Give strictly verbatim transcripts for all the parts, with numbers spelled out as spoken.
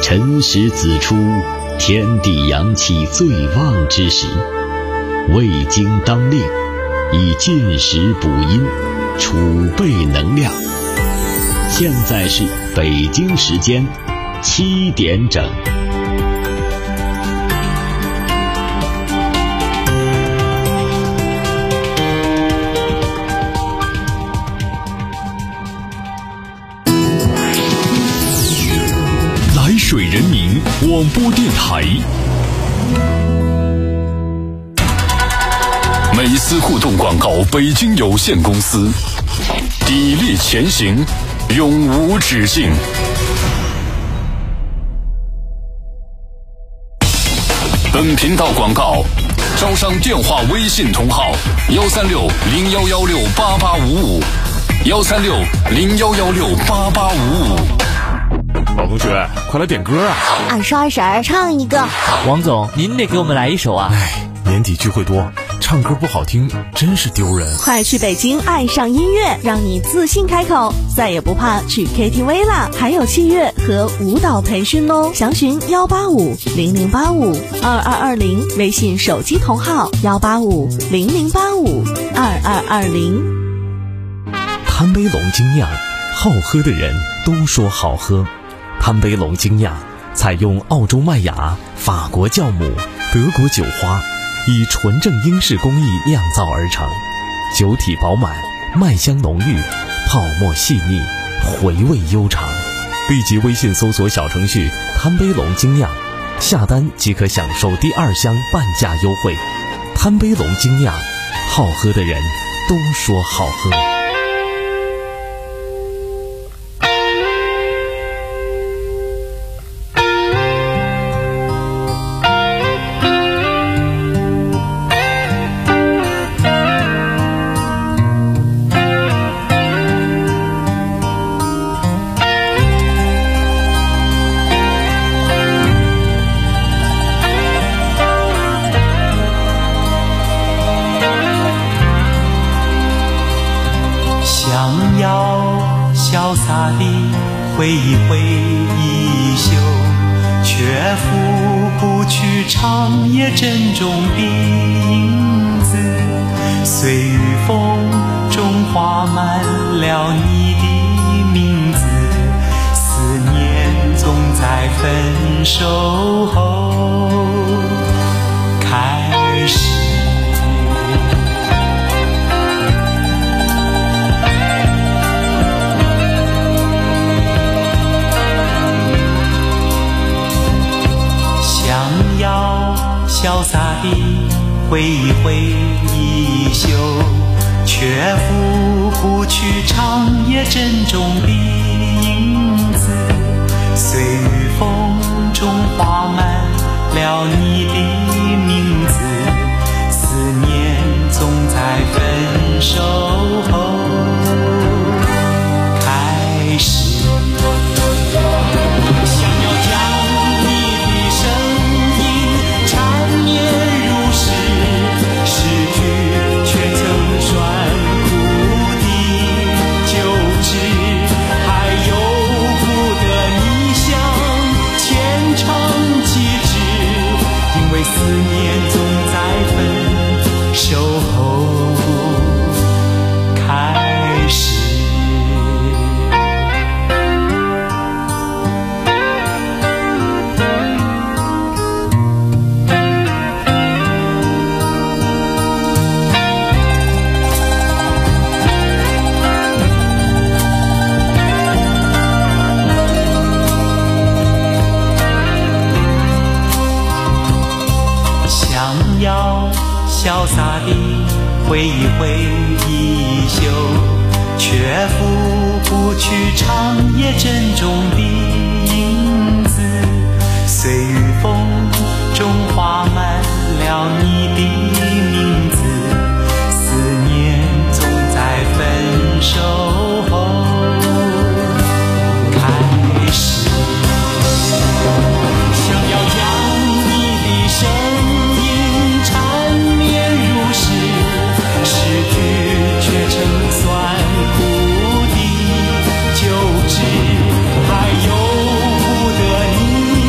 辰时子出，天地阳气最旺之时，胃经当令，以进食补阴，储备能量。现在是北京时间七点整。 来水人民广播电台，美思互动广告北京有限公司，砥砺前行，永无止境。本频道广告招商电话微信同号幺三六零幺幺六八八五五幺三六零幺幺六八八五五。 老同学，快来点歌啊！ 二十二婶唱一个。 王总，您得给我们来一首啊！ 哎，年底聚会多，唱歌不好听真是丢人。 快去北京爱上音乐，让你自信开口，再也不怕去 K T V 啦！还有器乐和舞蹈培训哦，详询幺八五零零八五二二二零，微信手机同号幺八五零零八五二二二零。 贪杯龙精酿，好喝的人都说好喝。贪杯龙精酿采用澳洲麦芽、法国酵母、德国酒花，以纯正英式工艺酿造而成，酒体饱满，麦香浓郁，泡沫细腻，回味悠长。立即微信搜索小程序贪杯龙精酿，下单即可享受第二箱半价优惠。贪杯龙精酿，好喝的人都说好喝。 想要潇洒地挥一挥衣袖，却拂不去长夜珍重的影子。随雨风中画满了你的名字，思念总在分手后开始。潇洒地挥一挥衣袖，却拂不去长夜珍重的影子。随雨风中画满了你的名字，思念总在分手后开始。思念总在分手后开始。潇洒地挥一挥衣袖，却拂不去长夜珍重的影子。随雨风中画满了你的名字，思念总在分手后开始。想要将你的声音缠绵如诗，诗句却成酸苦的酒汁，还由不得你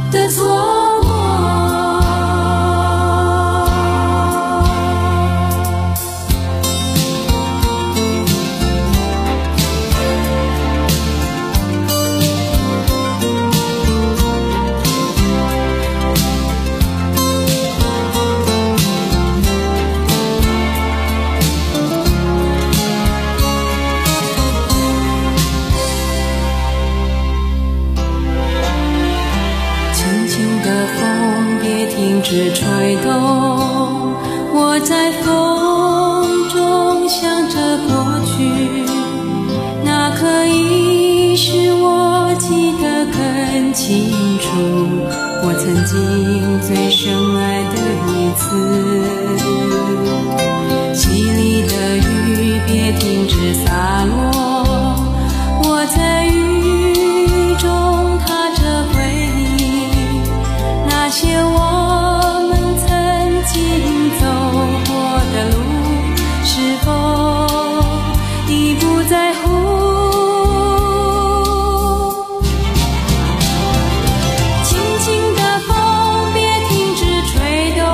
的错过。 是吹动，我在风中想着过去，那可以使我记得更清楚，我曾经最深爱的一次。淅沥的雨别停止洒落，我在雨中踏着回忆，那些我曾经走过的路，是否已不在乎？轻轻的风，别停止吹动，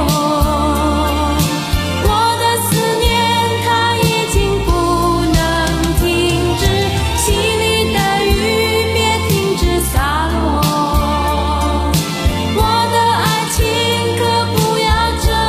我的思念它已经不能停止。淅沥的雨，别停止洒落，我的爱情可不要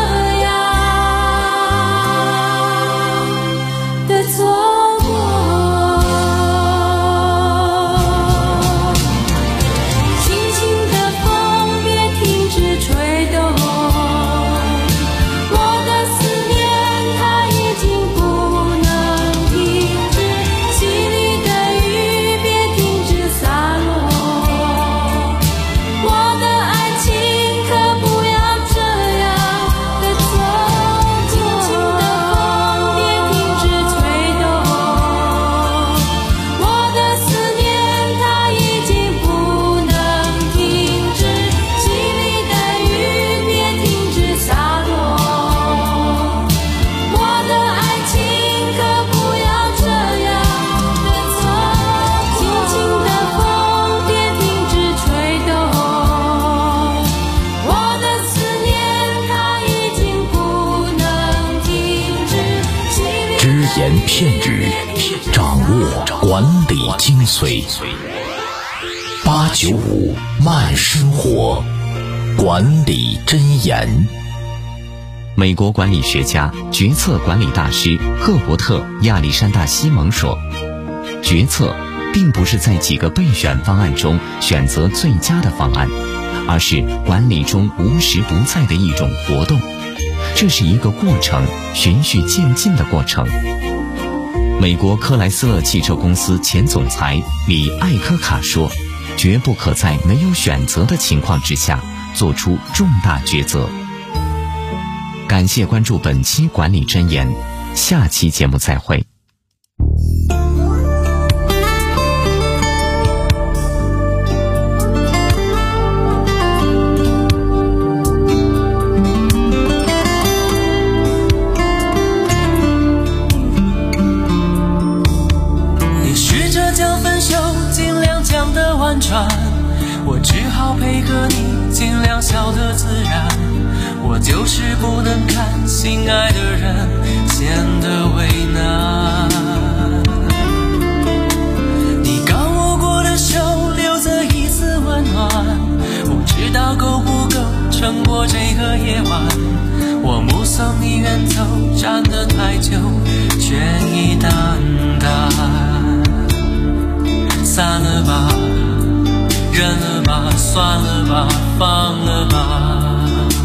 言片语，掌握管理精髓。八九五慢生活，管理箴言。 美国管理学家、决策管理大师赫伯特·亚历山大·西蒙说，决策并不是在几个备选方案中选择最佳的方案，而是管理中无时不在的一种活动。这是一个过程，循序渐进的过程。美国克莱斯勒汽车公司前总裁里艾科卡说，绝不可在没有选择的情况之下做出重大抉择。感谢关注本期管理箴言，下期节目再会。 我只好配合你，尽量笑得自然。我就是不能看心爱的人显得为难。你刚握过的手，留着一丝温暖，不知道够不够撑过这个夜晚。我目送你远走，站得太久，却已淡淡。散了吧，认了吧，算了吧，放了吧。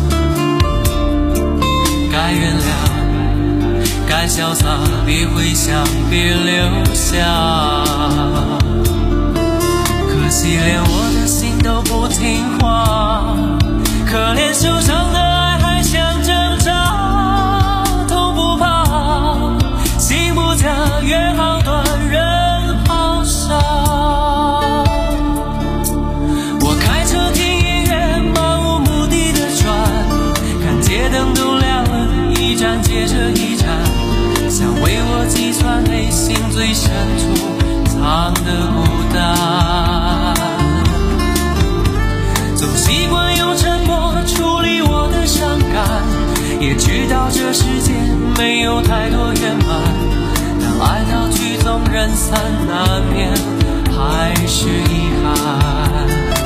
该原谅，该潇洒，别回想，别留下。可惜连我的心都不听话，可怜受伤的爱还想挣扎。痛不怕，心不假，约好断，人好傻。街灯都亮了，一盏接着一盏，想为我计算内心最深处藏的孤单。总习惯知道这世界没有太多圆满，但爱到曲终人散，难免还是遗憾。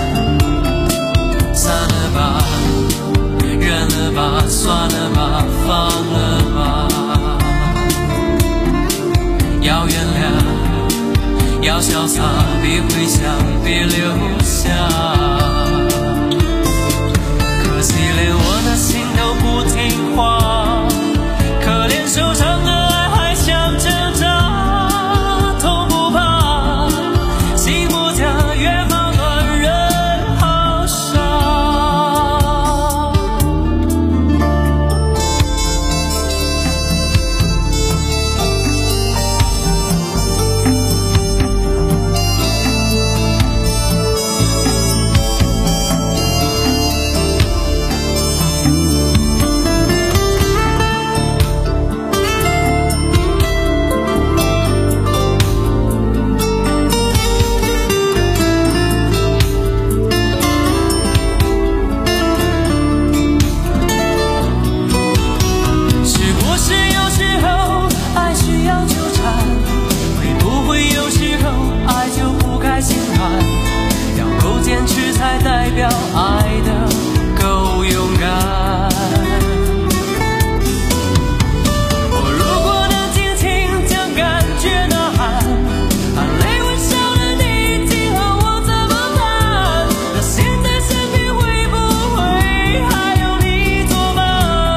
散了吧，忍了吧，算了吧，放了吧。要原谅，要潇洒，别回想，别留下。可惜连我的心都不听话，可怜受伤的爱还想挣扎，痛不怕，心不假，缘好短，人好傻。才代表爱的够勇敢。我如果能尽情将感觉呐喊，含泪微笑的你今后我怎么办？那现在身边会不会还有你作伴？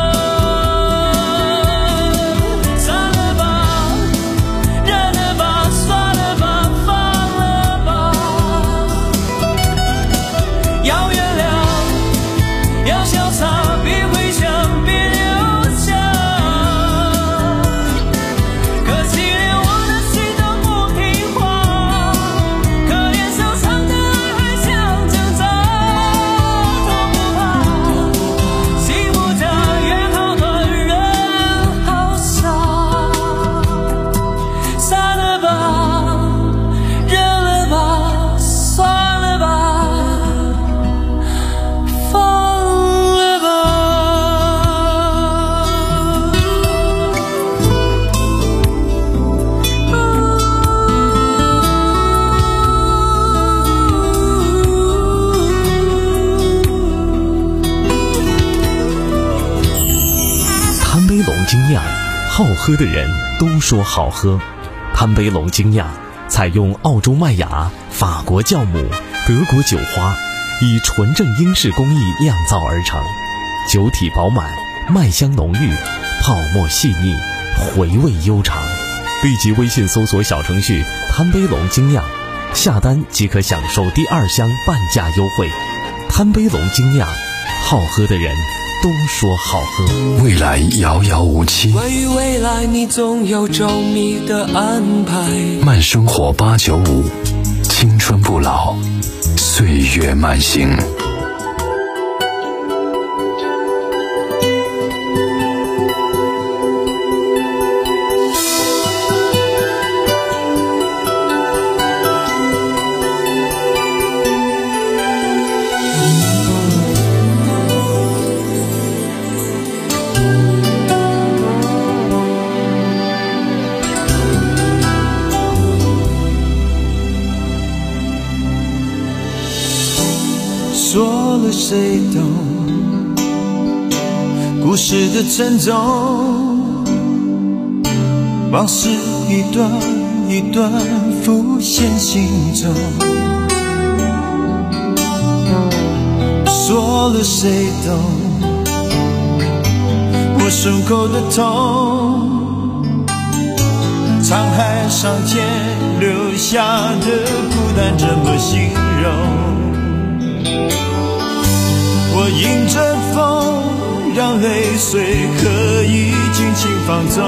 散了吧，忍了吧，算了吧，放了吧。要原谅，要潇洒，别回想，别留下。可惜连我的心都不听话，可怜受伤的爱还想挣扎，痛不怕，心不假，缘好短，人好傻。散了吧，忍了吧，算了吧，放了吧。 贪杯龙精酿，好喝的人都说好喝。贪杯龙精酿采用澳洲麦芽、法国酵母、德国酒花，以纯正英式工艺酿造而成，酒体饱满，麦香浓郁，泡沫细腻，回味悠长。立即微信搜索小程序贪杯龙精酿，下单即可享受第二箱半价优惠。贪杯龙精酿，好喝的人都说好喝。 未来遥遥无期， 关于未来你总有周密的安排。 慢生活八九五，青春不老，岁月慢行。 说了谁懂故事的沉重，往事一段一段浮现心中。说了谁懂我胸口的痛，沧海桑田留下的孤单怎么形容？我迎着风，让泪水可以尽情放纵，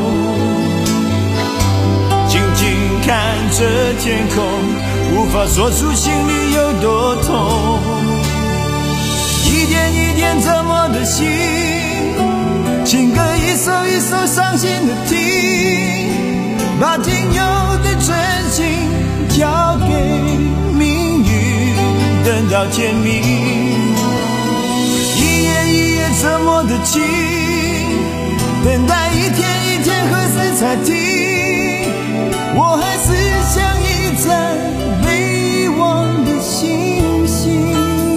静静看着天空，无法说出心里有多痛。一点一点折磨的心，情歌一首一首伤心的听，把仅有的真心交给命运，等到天明。一夜一夜折磨么的情，等待一天一天何时才停，我还是像一盏被遗忘的星星。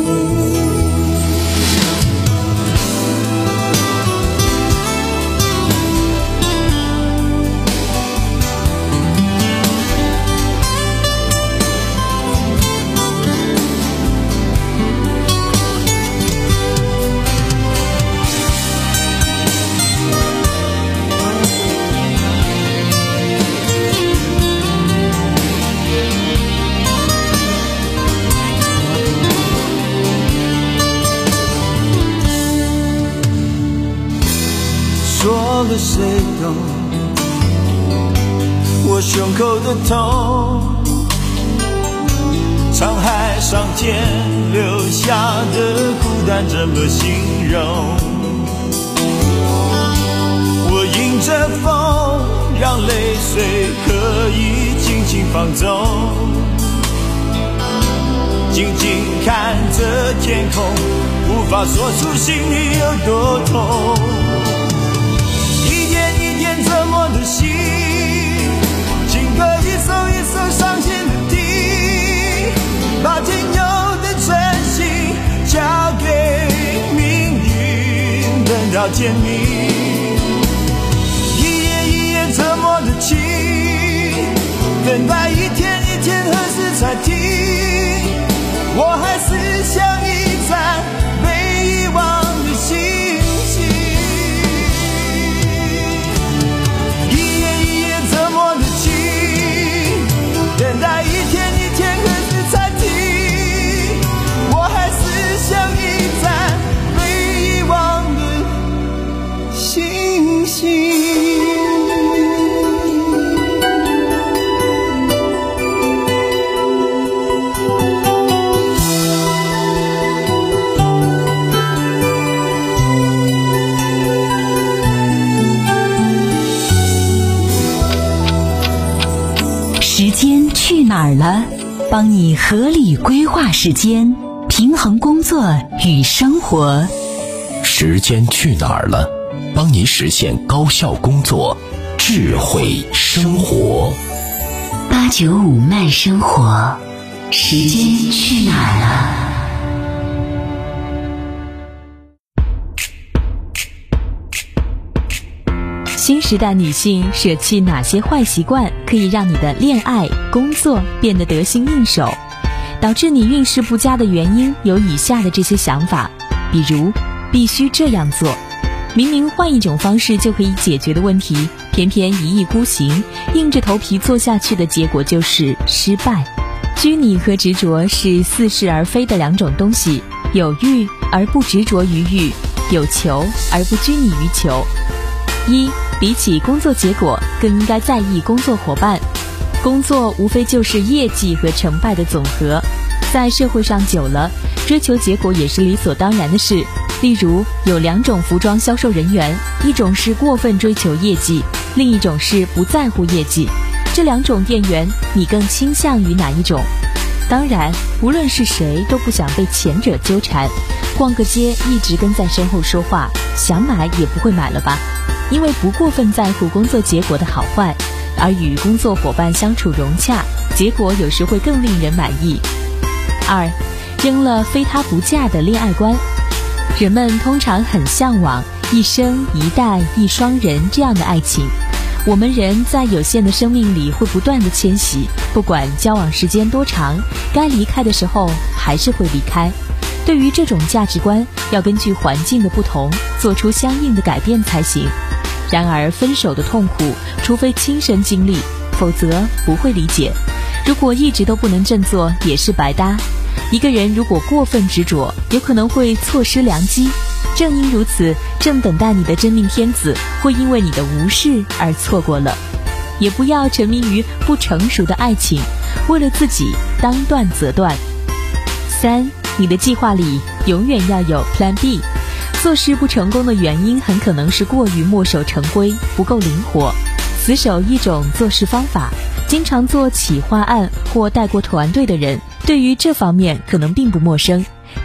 说了谁懂我胸口的痛，沧海上天留下的孤单怎么形容，我迎着风让泪水可以轻轻放纵，静静看着天空，无法说出心里有多痛，折磨的心，情歌一首一首伤心的听，把仅有的真心交给命运，等到天明。一夜一夜折磨的情，等待一天一天何时才停，我还是像一盏被遗忘的星星。等待一天一天何时才停，我还是像一盏被遗忘的星星。 时间去哪儿了？帮你合理规划时间，平衡工作与生活。 时间去哪儿了？帮你实现高效工作，智慧生活。 八九五慢生活，时间去哪儿了？ 新时代女性舍弃哪些坏习惯，可以让你的恋爱、工作变得得心应手？导致你运势不佳的原因有以下的这些想法，比如必须这样做，明明换一种方式就可以解决的问题，偏偏一意孤行，硬着头皮做下去的结果就是失败。拘泥和执着是似是而非的两种东西，有欲而不执着于欲，有求而不拘泥于求。一，比起工作结果，更应该在意工作伙伴。工作无非就是业绩和成败的总和，在社会上久了，追求结果也是理所当然的事。例如，有两种服装销售人员，一种是过分追求业绩，另一种是不在乎业绩。这两种店员，你更倾向于哪一种？当然，无论是谁都不想被前者纠缠。逛个街一直跟在身后说话，想买也不会买了吧？因为不过分在乎工作结果的好坏，而与工作伙伴相处融洽，结果有时会更令人满意。二，扔了非他不嫁的恋爱观。人们通常很向往一生一代一双人这样的爱情。我们人在有限的生命里会不断的迁徙，不管交往时间多长，该离开的时候还是会离开。对于这种价值观，要根据环境的不同，做出相应的改变才行。然而分手的痛苦，除非亲身经历，否则不会理解。如果一直都不能振作，也是白搭。一个人如果过分执着，有可能会错失良机。正因如此，正等待你的真命天子会因为你的无视而错过了。也不要沉迷于不成熟的爱情，为了自己当断则断。三，你的计划里永远要有 Plan B。做事不成功的原因很可能是过于墨守成规，不够灵活，死守一种做事方法。经常做企划案或带过团队的人，对于这方面可能并不陌生。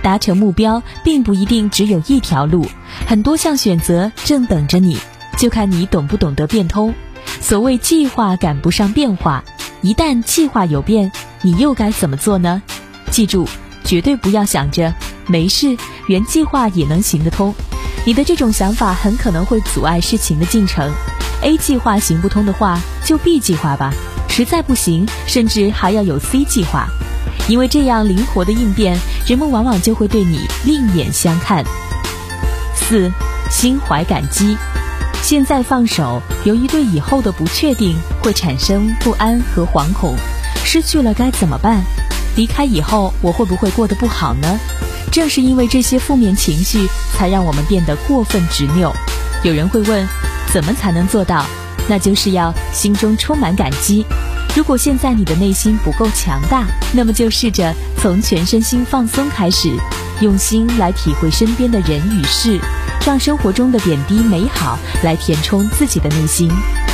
达成目标并不一定只有一条路，很多项选择正等着你，就看你懂不懂得变通。所谓计划赶不上变化，一旦计划有变，你又该怎么做呢？记住，绝对不要想着没事，原计划也能行得通。你的这种想法很可能会阻碍事情的进程。A 计划行不通的话，就 B 计划吧，实在不行，甚至还要有 C 计划。因为这样灵活的应变，人们往往就会对你另眼相看。四、心怀感激。现在放手，由于对以后的不确定，会产生不安和惶恐。失去了该怎么办？离开以后，我会不会过得不好呢？正是因为这些负面情绪，才让我们变得过分执拗。有人会问，怎么才能做到？那就是要心中充满感激。如果现在你的内心不够强大，那么就试着从全身心放松开始，用心来体会身边的人与事，让生活中的点滴美好来填充自己的内心。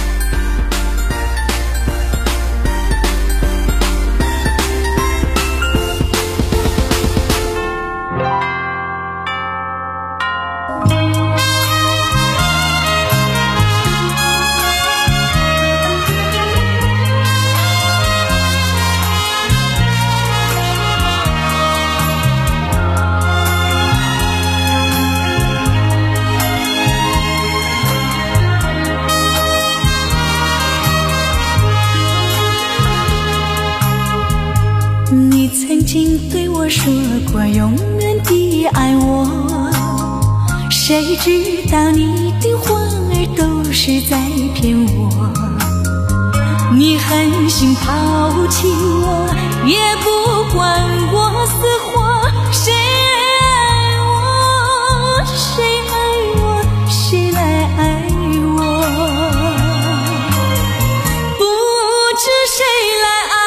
你曾经对我说过永远的爱我，谁知道你的话儿都是在骗我。你狠心抛弃我，也不管我死活。谁爱我，谁爱我，谁来爱我？不知谁来爱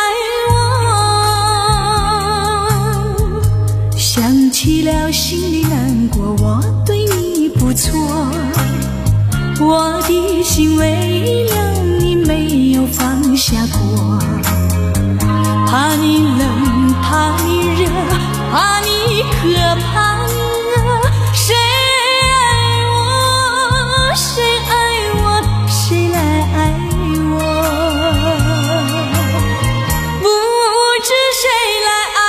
想起了心里难过，我对你不错，我的心为了你没有放下过，怕你冷，怕你热，怕你渴，怕你饿，谁爱我，谁爱我，谁来爱我？不知谁来爱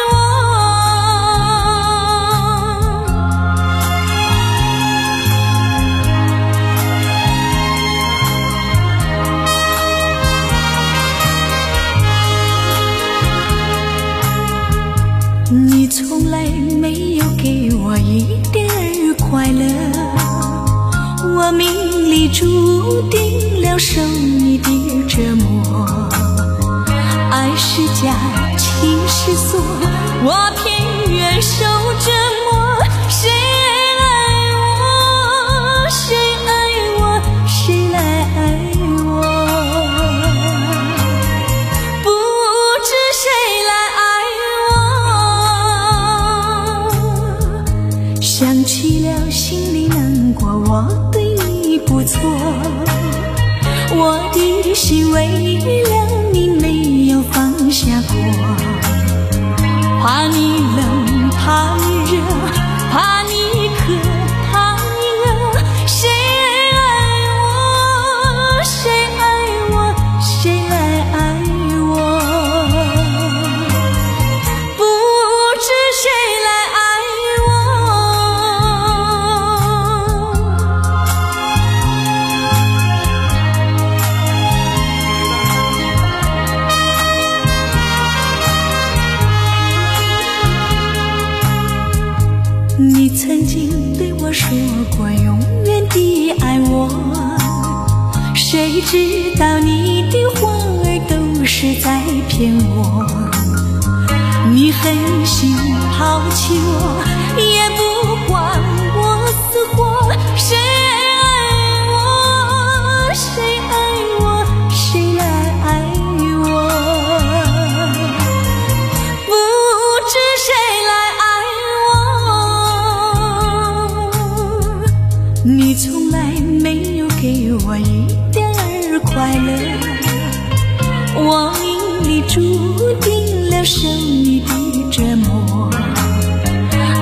你从来没有给我一点儿快乐，我命里注定了受你的折磨。爱是假，情是锁，我偏愿受折磨。谁爱我，谁爱我，谁来爱我？不知谁来爱想起了心里难过，我对你不错，我的心为了你没有放下过，怕你冷，怕你热，怕你渴，怕你饿，谁爱我，谁爱我，谁来爱我？不知谁来爱你曾经对我说过永远的爱我，谁知道你的话儿都是在骗我。你狠心抛弃我，也不管我死活。谁爱我，谁爱我，谁来爱我？不知谁来你从来没有给我一点儿快乐，我命里注定了受你的折磨。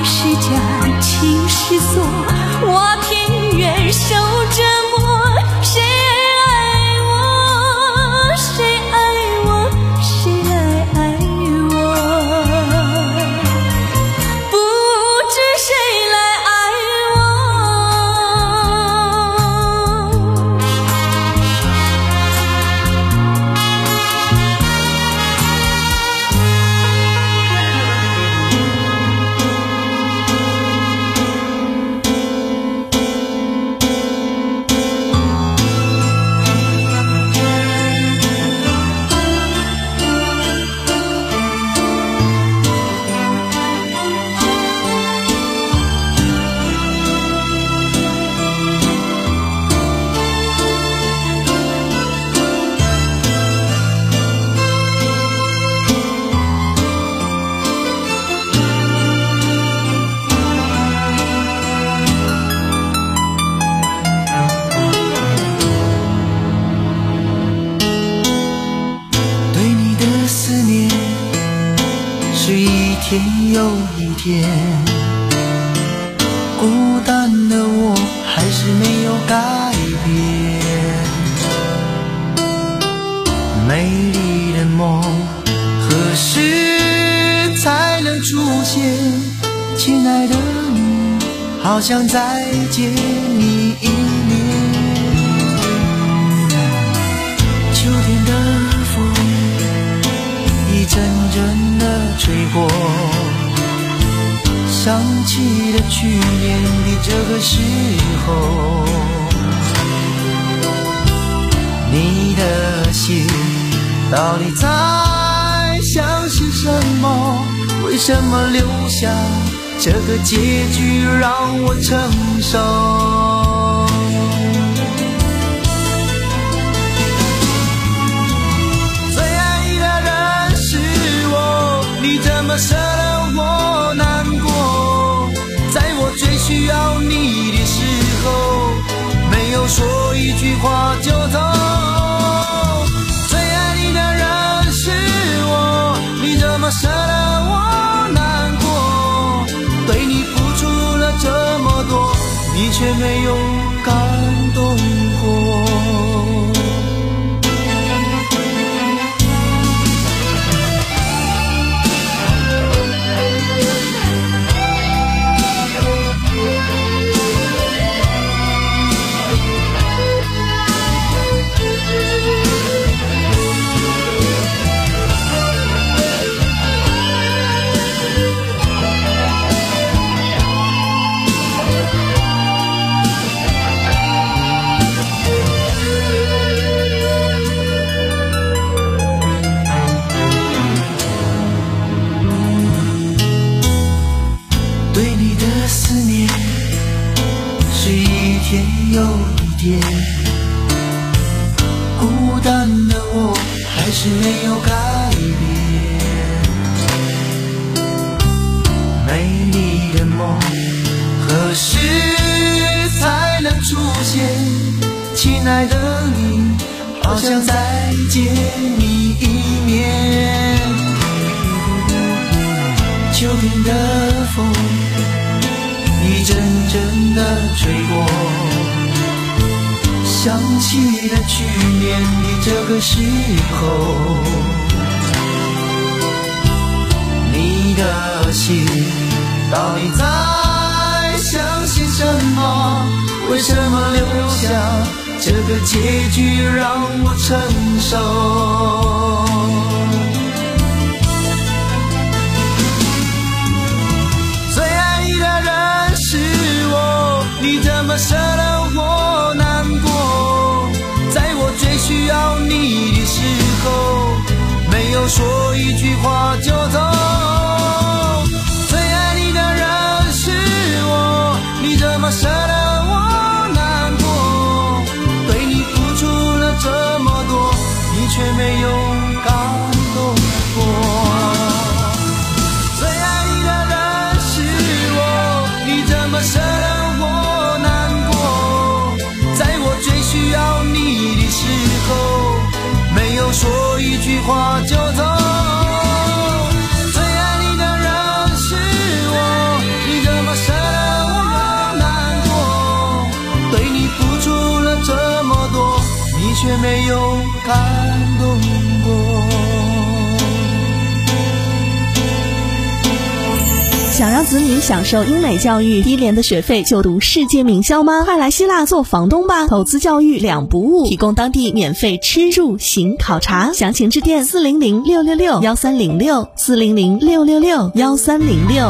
是家，情是锁，我偏愿受折磨。谁爱我？谁爱我？谁来爱我？不知谁来爱天又一天，孤单的我还是没有改变。美丽的梦何时才能出现？亲爱的你，好想再见你一面。秋天的风一阵阵的吹过，想起了去年的这个时候，你的心到底在想些什么？为什么留下这个结局让我承受？最爱你的人是我，你怎么舍得我难过？在我最需要你的时候，没有说一句话就走。最爱你的人是我，你怎么舍得我难过？对你付出了这么多，你却没有感动过。有一天，孤单的我还是没有改变。美丽的梦何时才能出现？亲爱的你，好想再见你一面。秋天的风一阵阵的吹过，想起了去年的这个时候，你的心到底在想些什么？为什么留下这个结局让我承受？最爱你的人是我，你怎么舍得我难过？在我最需要你的时候，没有说一句话就走。最爱你的人是我，你怎么舍得我难过？对你付出了这么多，你却没有感动过。最爱你的人是我，你怎么舍得我难过？在我最需要你的时候，没有说一句话就走。最爱你的人是我，你感动过。 想让子女享受英美教育，低廉的学费就读世界名校吗？快来希腊做房东吧！投资教育两不误，提供当地免费吃住行考察，详情致电四零零六六六幺三零六四零零六六六幺三零六。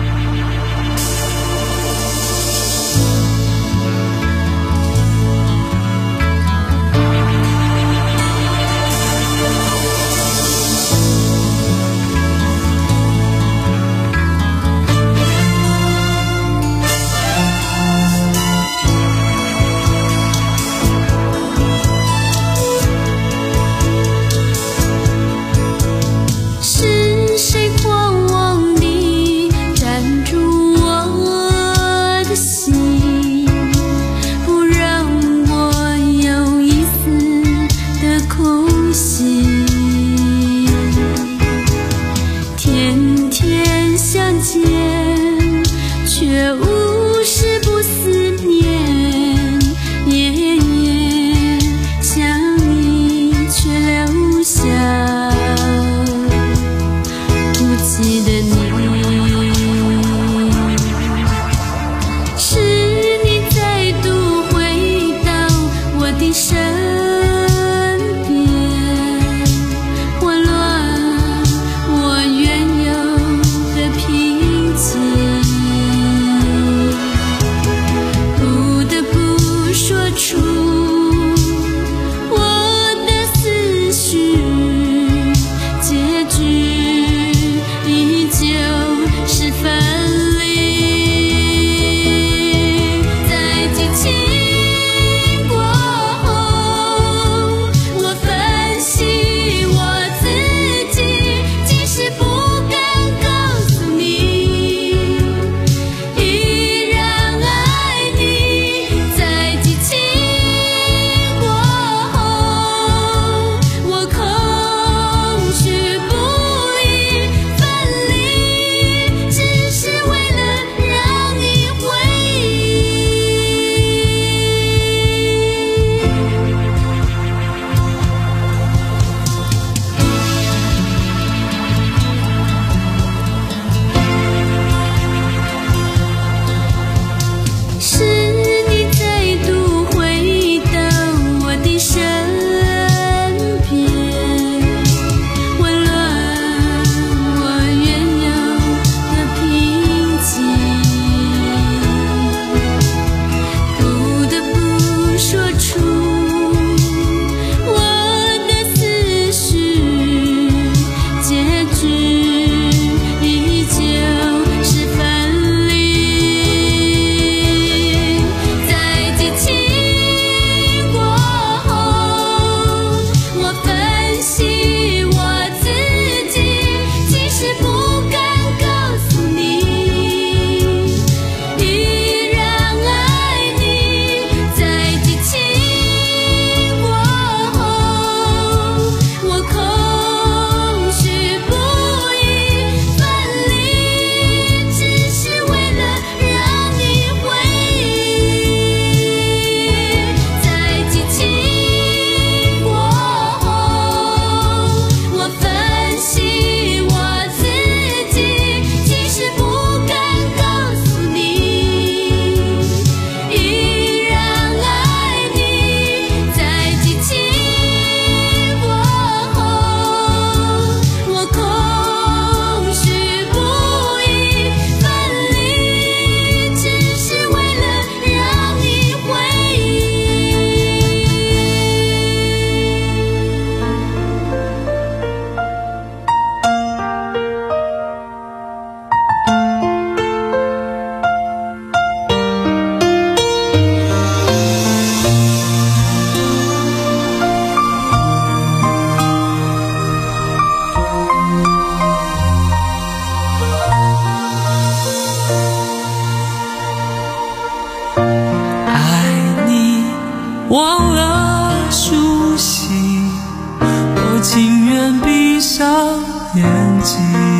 忘了熟悉，我情愿闭上眼睛，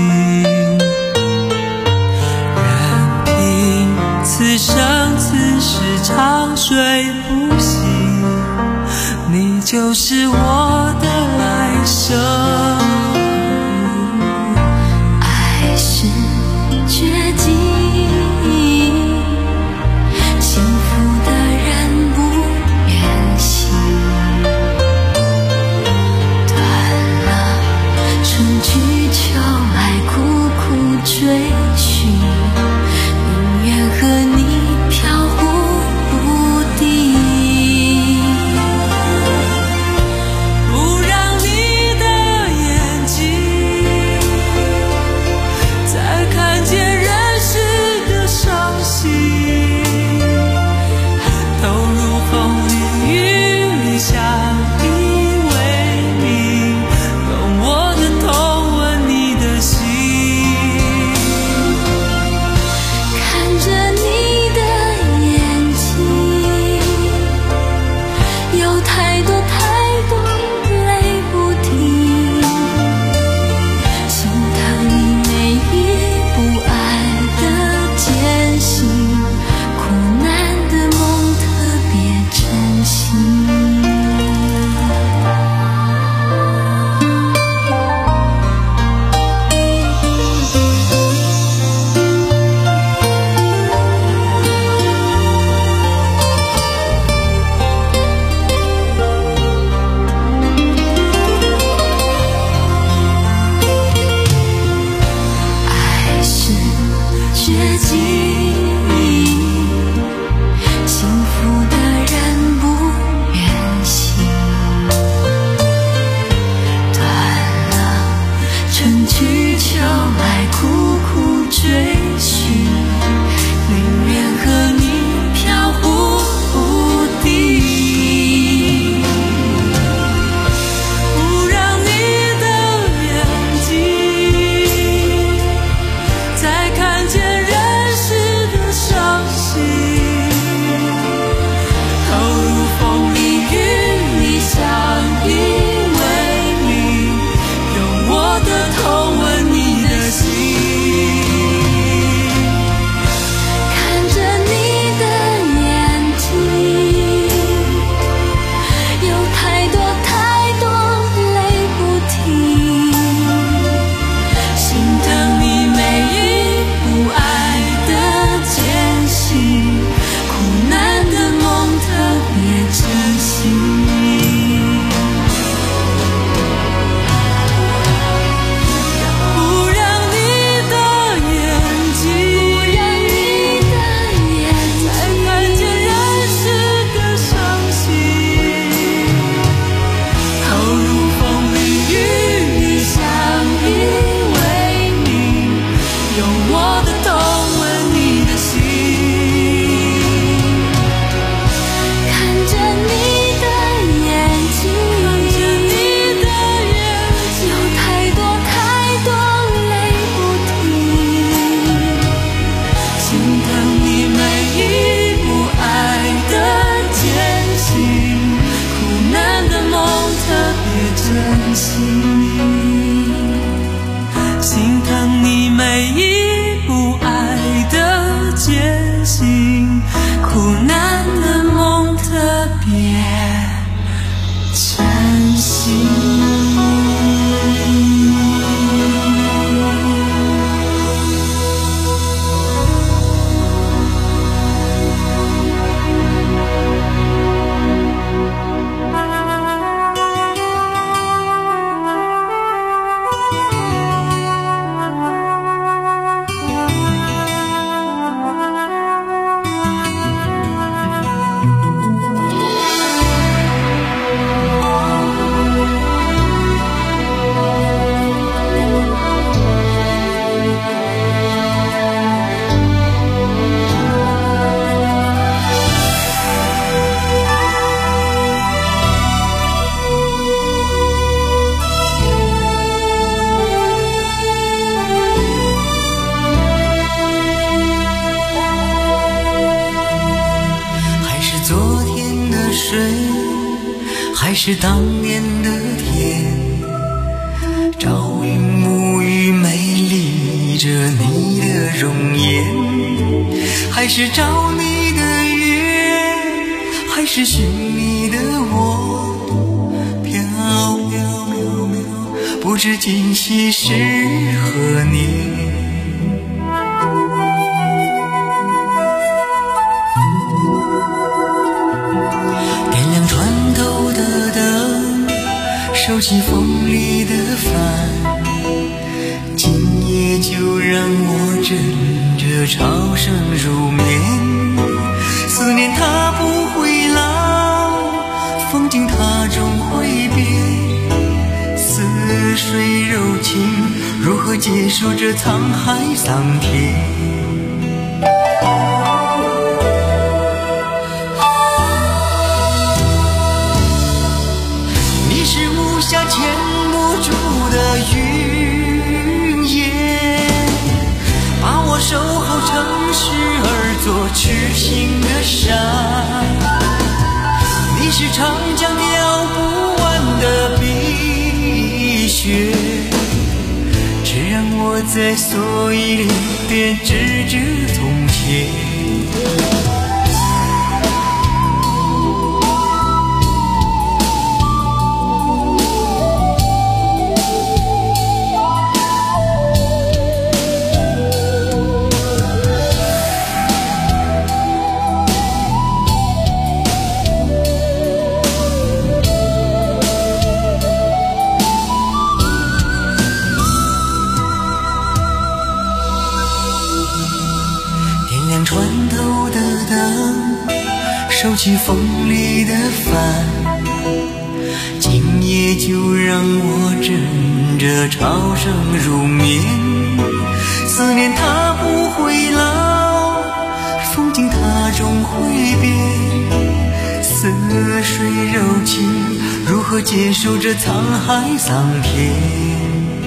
任凭此生此世长睡不醒，你就是我水，还是当年的天，朝云暮雨美丽着你的容颜，还是找你的月，还是寻你的我，飘飘渺渺，不知今夕是何年。收起风里的帆，今夜就让我枕着潮声入眠。思念它不会老，风景它终会变。似水柔情，如何结束这沧海桑田？下牵不住的云烟，把我守候成诗而作痴心的山。你是长江钓不完的碧雪，只让我在蓑衣里编织着从前。船头的灯，收起风里的帆，今夜就让我枕着潮声入眠。思念它不会老，风景它终会变。似水柔情，如何结束这沧海桑田？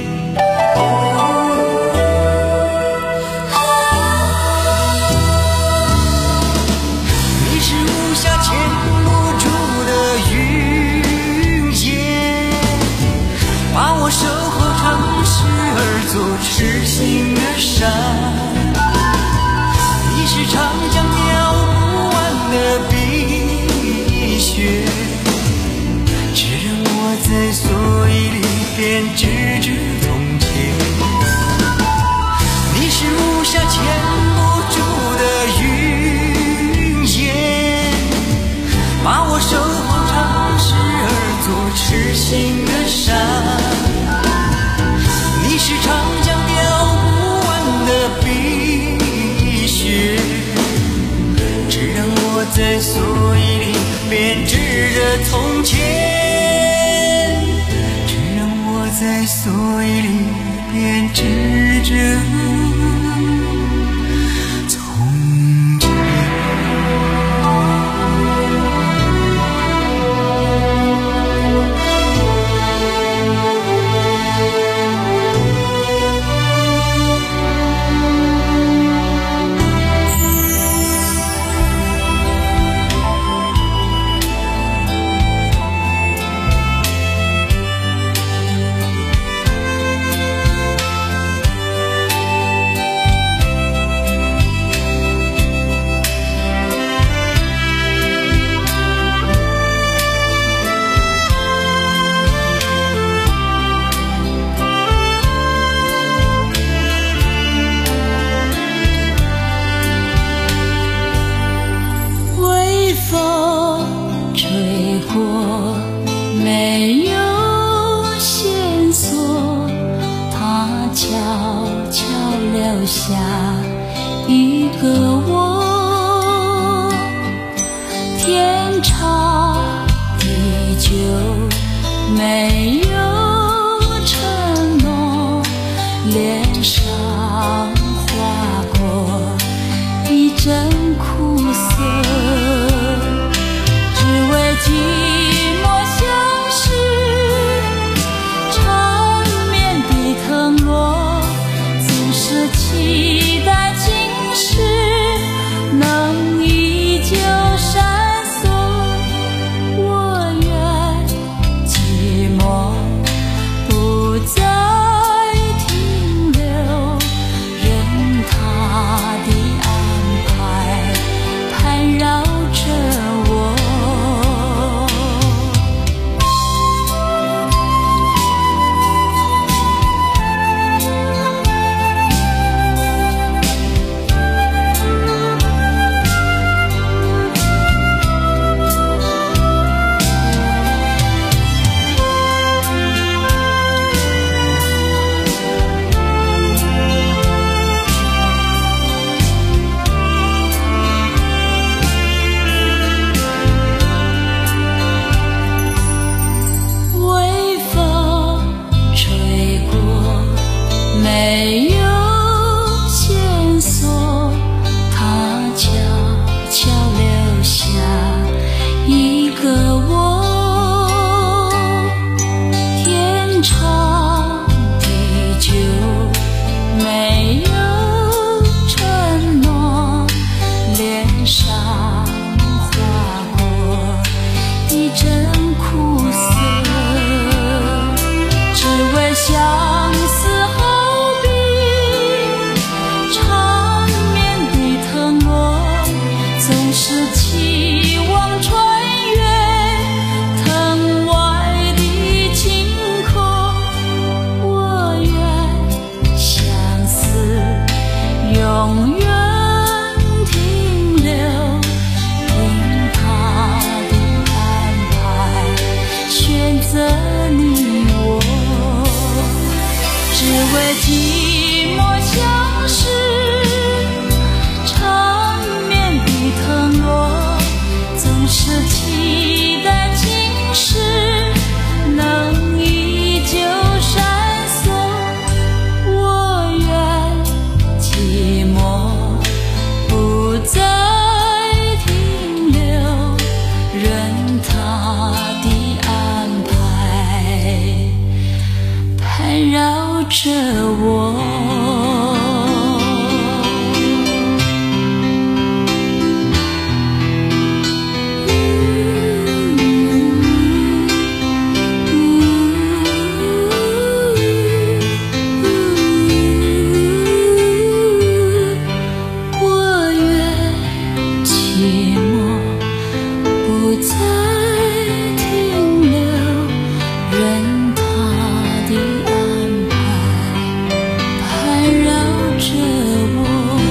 守候成诗而作痴心的山，你是长江钓不完的碧雪，只让我在蓑衣里编织着从前。你是无暇牵不住的云烟，把我守候成诗而作痴心的山。你是长江钓不完的碧雪，只让我在蓑衣里编织着从前，只让我在蓑衣里编织着从前。 上划过一阵苦涩，只为相思后笔缠绵的藤萝，总是期望穿越藤外的晴空。我愿相思永远停留，听他的安排，选择你我，只为寂寞相识，缠绵的藤萝，总是期待今世能依旧闪烁。我愿寂寞不再停留，任他的安排缠绕着我。我愿寂寞不再停留，任他的安排缠绕着我。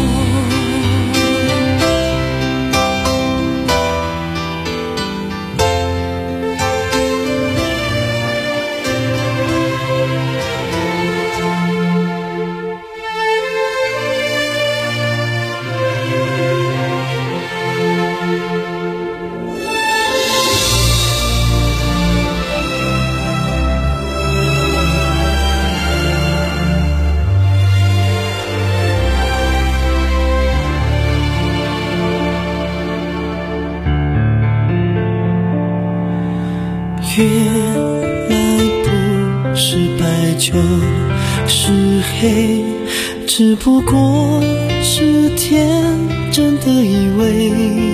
原来不是白就是黑，只不过是天真的以为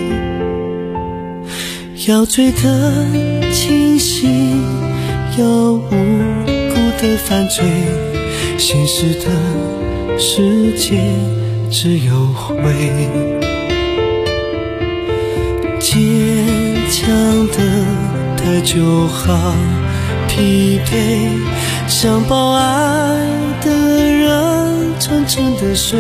要醉得清醒，要无辜的犯罪，现实的世界只有灰。坚强的太久好疲惫，想抱爱的人沉沉的睡，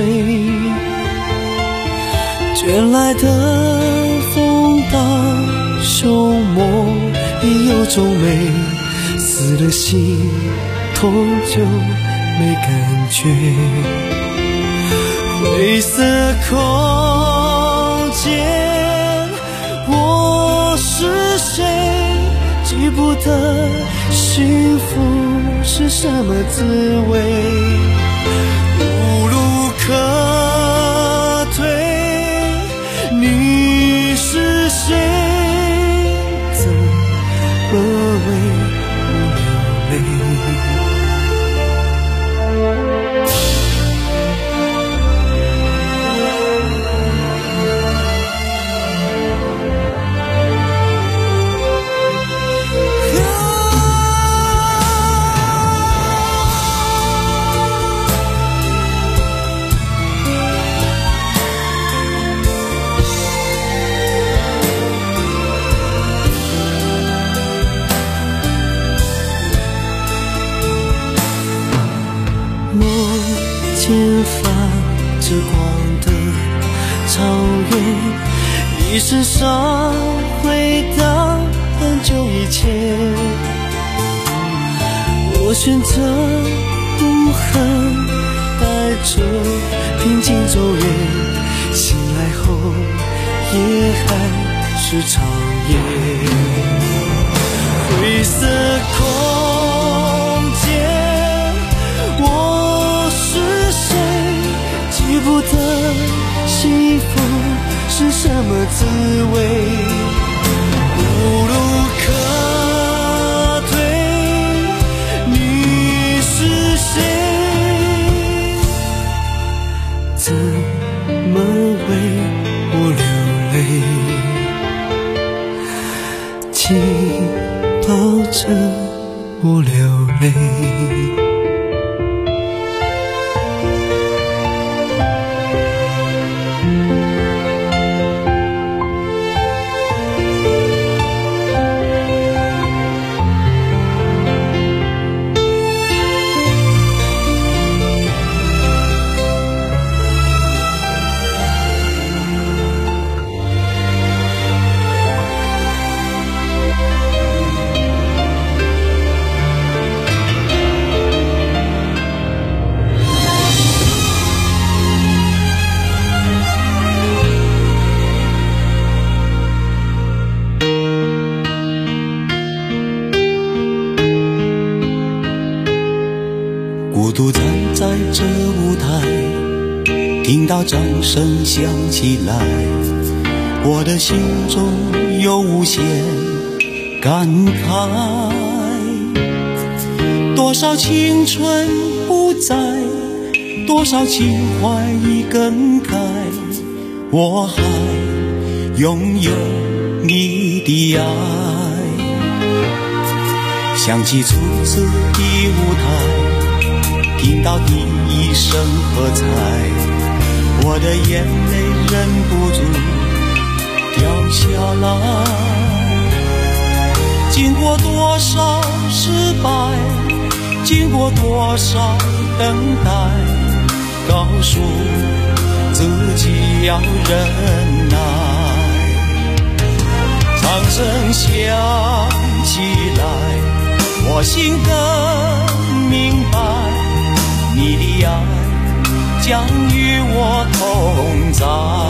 卷来的风暴凶猛也有种美，死了心痛就没感觉。灰色空间，我是谁？记不得幸福是什么滋味，无路可退，你是谁？怎么为我流泪？前发着光的草原，一身伤回到很久以前。我选择不恨，带着平静走远，醒来后也还是长夜。灰色空间，我记不得幸福是什么滋味，无路可退，你是谁？怎么为我流泪？ 着我流泪。 孤独站在这舞台，听到掌声响起来，我的心中有无限感慨。多少青春不在，多少情怀已更改，我还拥有你的爱。想起初次的舞台，听到第一声喝彩，我的眼泪忍不住掉下来。经过多少失败，经过多少等待，告诉自己要忍耐。掌声响起来，我心更明白，你的爱将与我同在。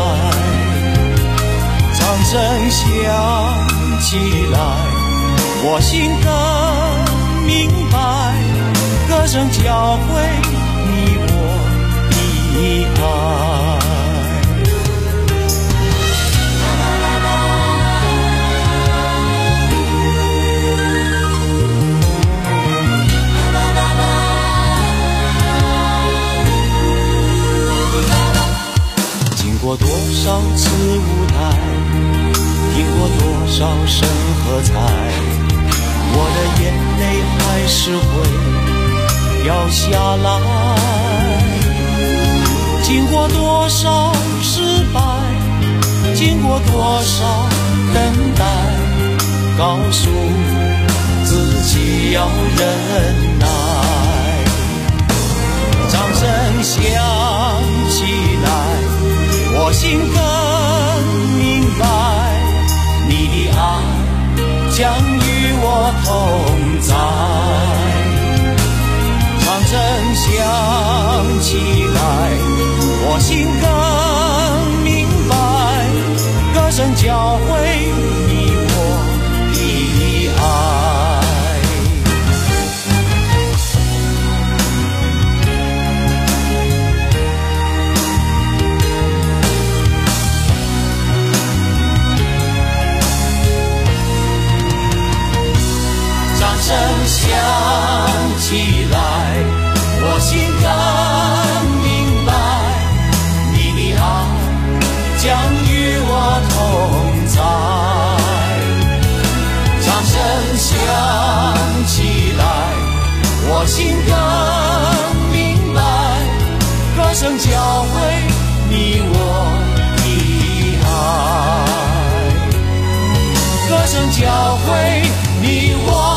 掌声响起来，我心更明白，歌声教会你我的爱。经过多少次舞台，听过多少声喝彩，我的眼泪还是会掉下来。经过多少失败，经过多少等待，告诉自己要忍耐。掌声响起来，我心更明白，你的爱将与我同在。掌声响起来，我心更明白，歌声教会你我的爱。掌声响起来，我心更明白，你的爱将与我同在。掌声响起来，我心更明白，歌声教会你我的爱，歌声教会你我。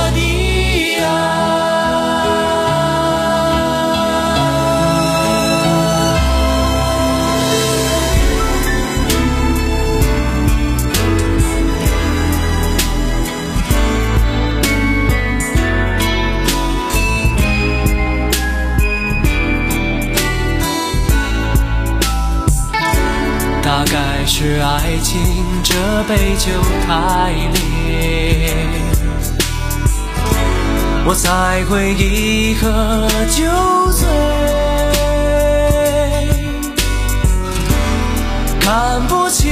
大概是爱情这杯酒太烈，我才会一喝就醉。看不清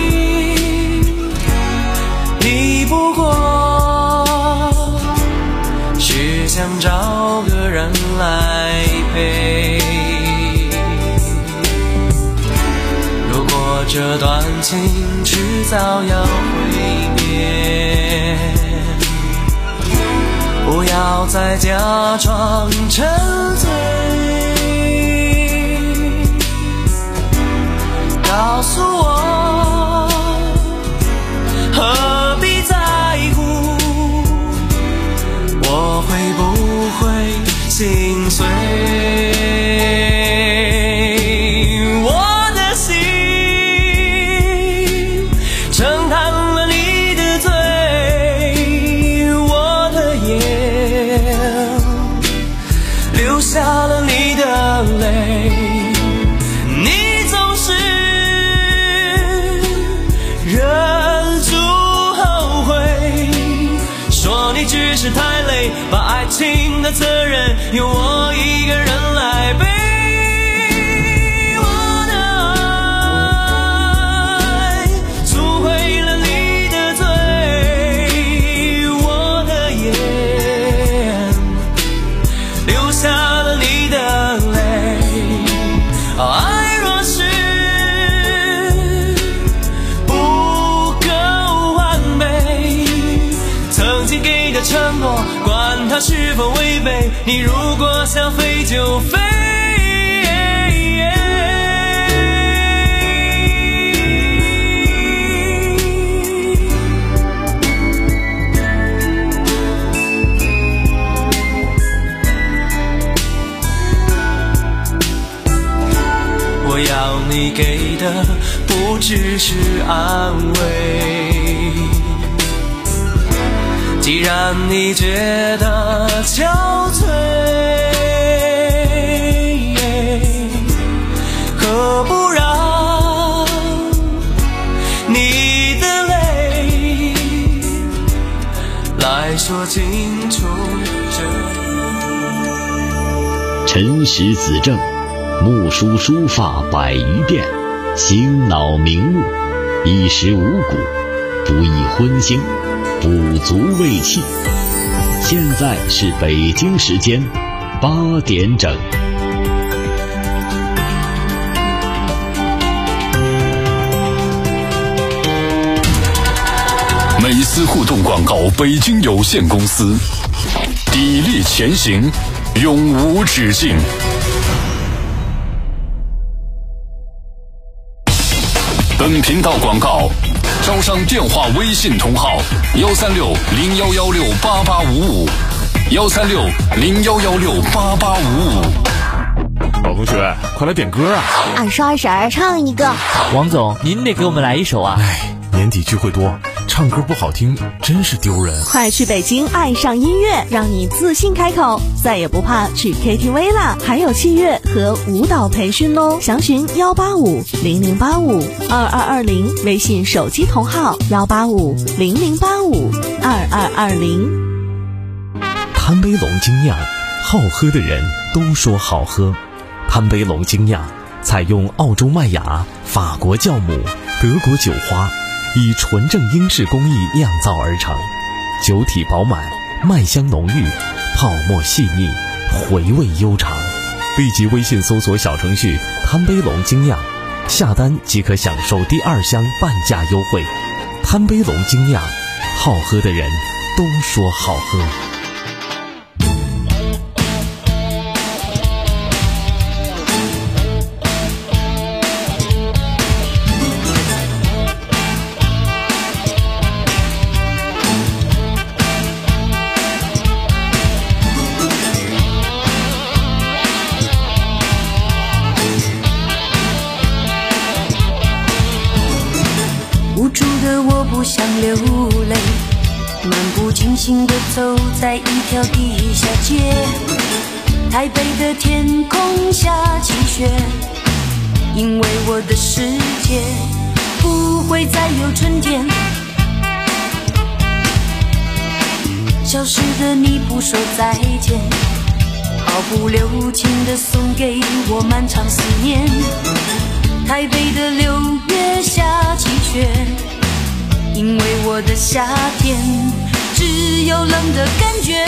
你，不过是想找个人来陪。这段情迟早要毁灭， 不要再假装沉醉，告诉我何必在乎，我会不会心碎？我的心承担了你的罪，我的眼流下了你的泪，你总是忍住后悔，说你只是太累，把爱情的责任由我一个人来背。我的爱赎回了你的罪，我的眼流下了你的泪。爱若是不够完美，曾经给的承诺，管它是否违背，你如果想飞就飞。我要你给的不只是安慰，既然你觉得憔悴，何不让你的泪来说清楚这。 陈实子正，木梳书发百余变，醒脑明目，衣食五谷，不易荤腥，补足胃气。现在是北京时间八点整。 美思互动广告北京有限公司，砥砺前行，永无止境。本频道广告招商电话微信同号幺三六零幺幺六八八五五，幺三六零幺幺六八八五五。 老同学，快来点歌啊！ 俺说二婶唱一个。 王总，您得给我们来一首啊！ 哎，年底聚会多，唱歌不好听真是丢人。 快去北京爱上音乐，让你自信开口，再也不怕去 K T V 啦！还有器乐和舞蹈培训哦，详询幺八五零零八五二二二零，微信手机同号幺八五零零八五二二二零。 贪杯龙精酿，好喝的人都说好喝。贪杯龙精酿采用澳洲麦芽、法国酵母、德国酒花，以纯正英式工艺酿造而成，酒体饱满，麦香浓郁，泡沫细腻，回味悠长。立即微信搜索小程序贪杯龙精酿，下单即可享受第二箱半价优惠。贪杯龙精酿，好喝的人都说好喝。 无助的我不想流泪，漫不经心地走在一条地下街，台北的天空下起雪，因为我的世界不会再有春天。消失的你不说再见，毫不留情地送给我漫长思念。台北的六月下起雪，因为我的夏天只有冷的感觉。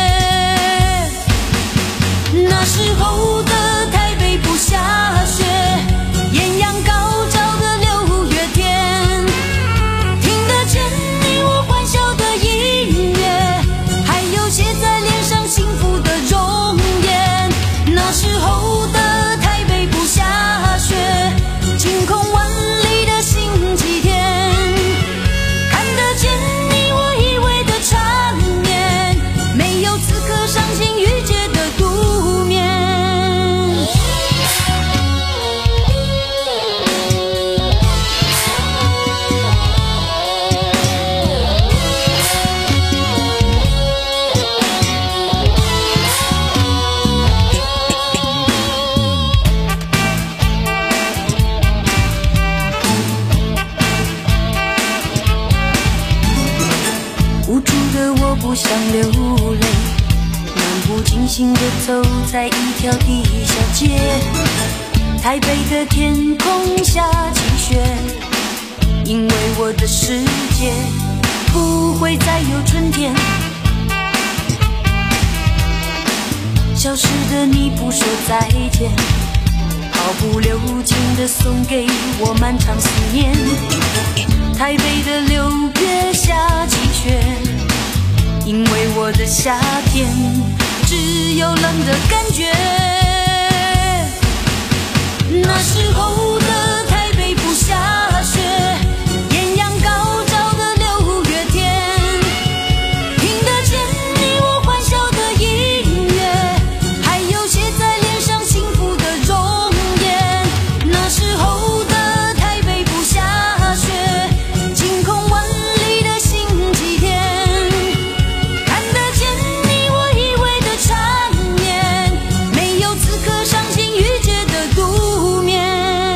那时候的台北不下雪，艳阳高照的六月天，听得见你我欢笑的音乐，还有写在不想流泪，漫不经心地走在一条地下街，台北的天空下起雪，因为我的世界不会再有春天。消失的你不说再见，毫不留情地送给我漫长思念。台北的六月下起雪，因为我的夏天只有冷的感觉。那时候的台北不下雪，艳阳高照的六月天，听得见你我欢笑的音乐，还有写在脸上幸福的容颜。那时候的台北不下雪，晴空万里的星期天，看得见你我依偎的缠绵，没有此刻伤心欲绝的独眠。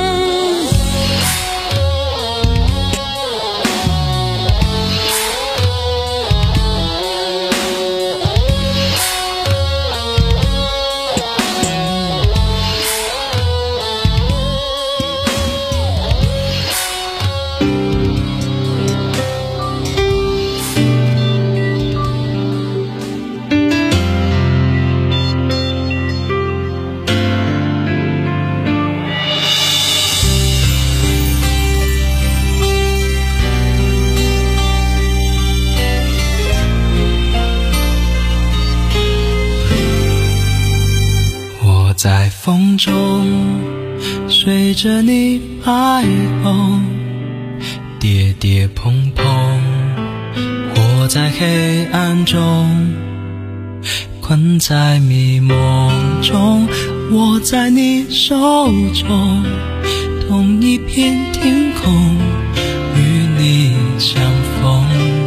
在风中随着你摆动，跌跌碰碰，活在黑暗中，困在迷梦中，握在你手中，同一片天空与你相逢，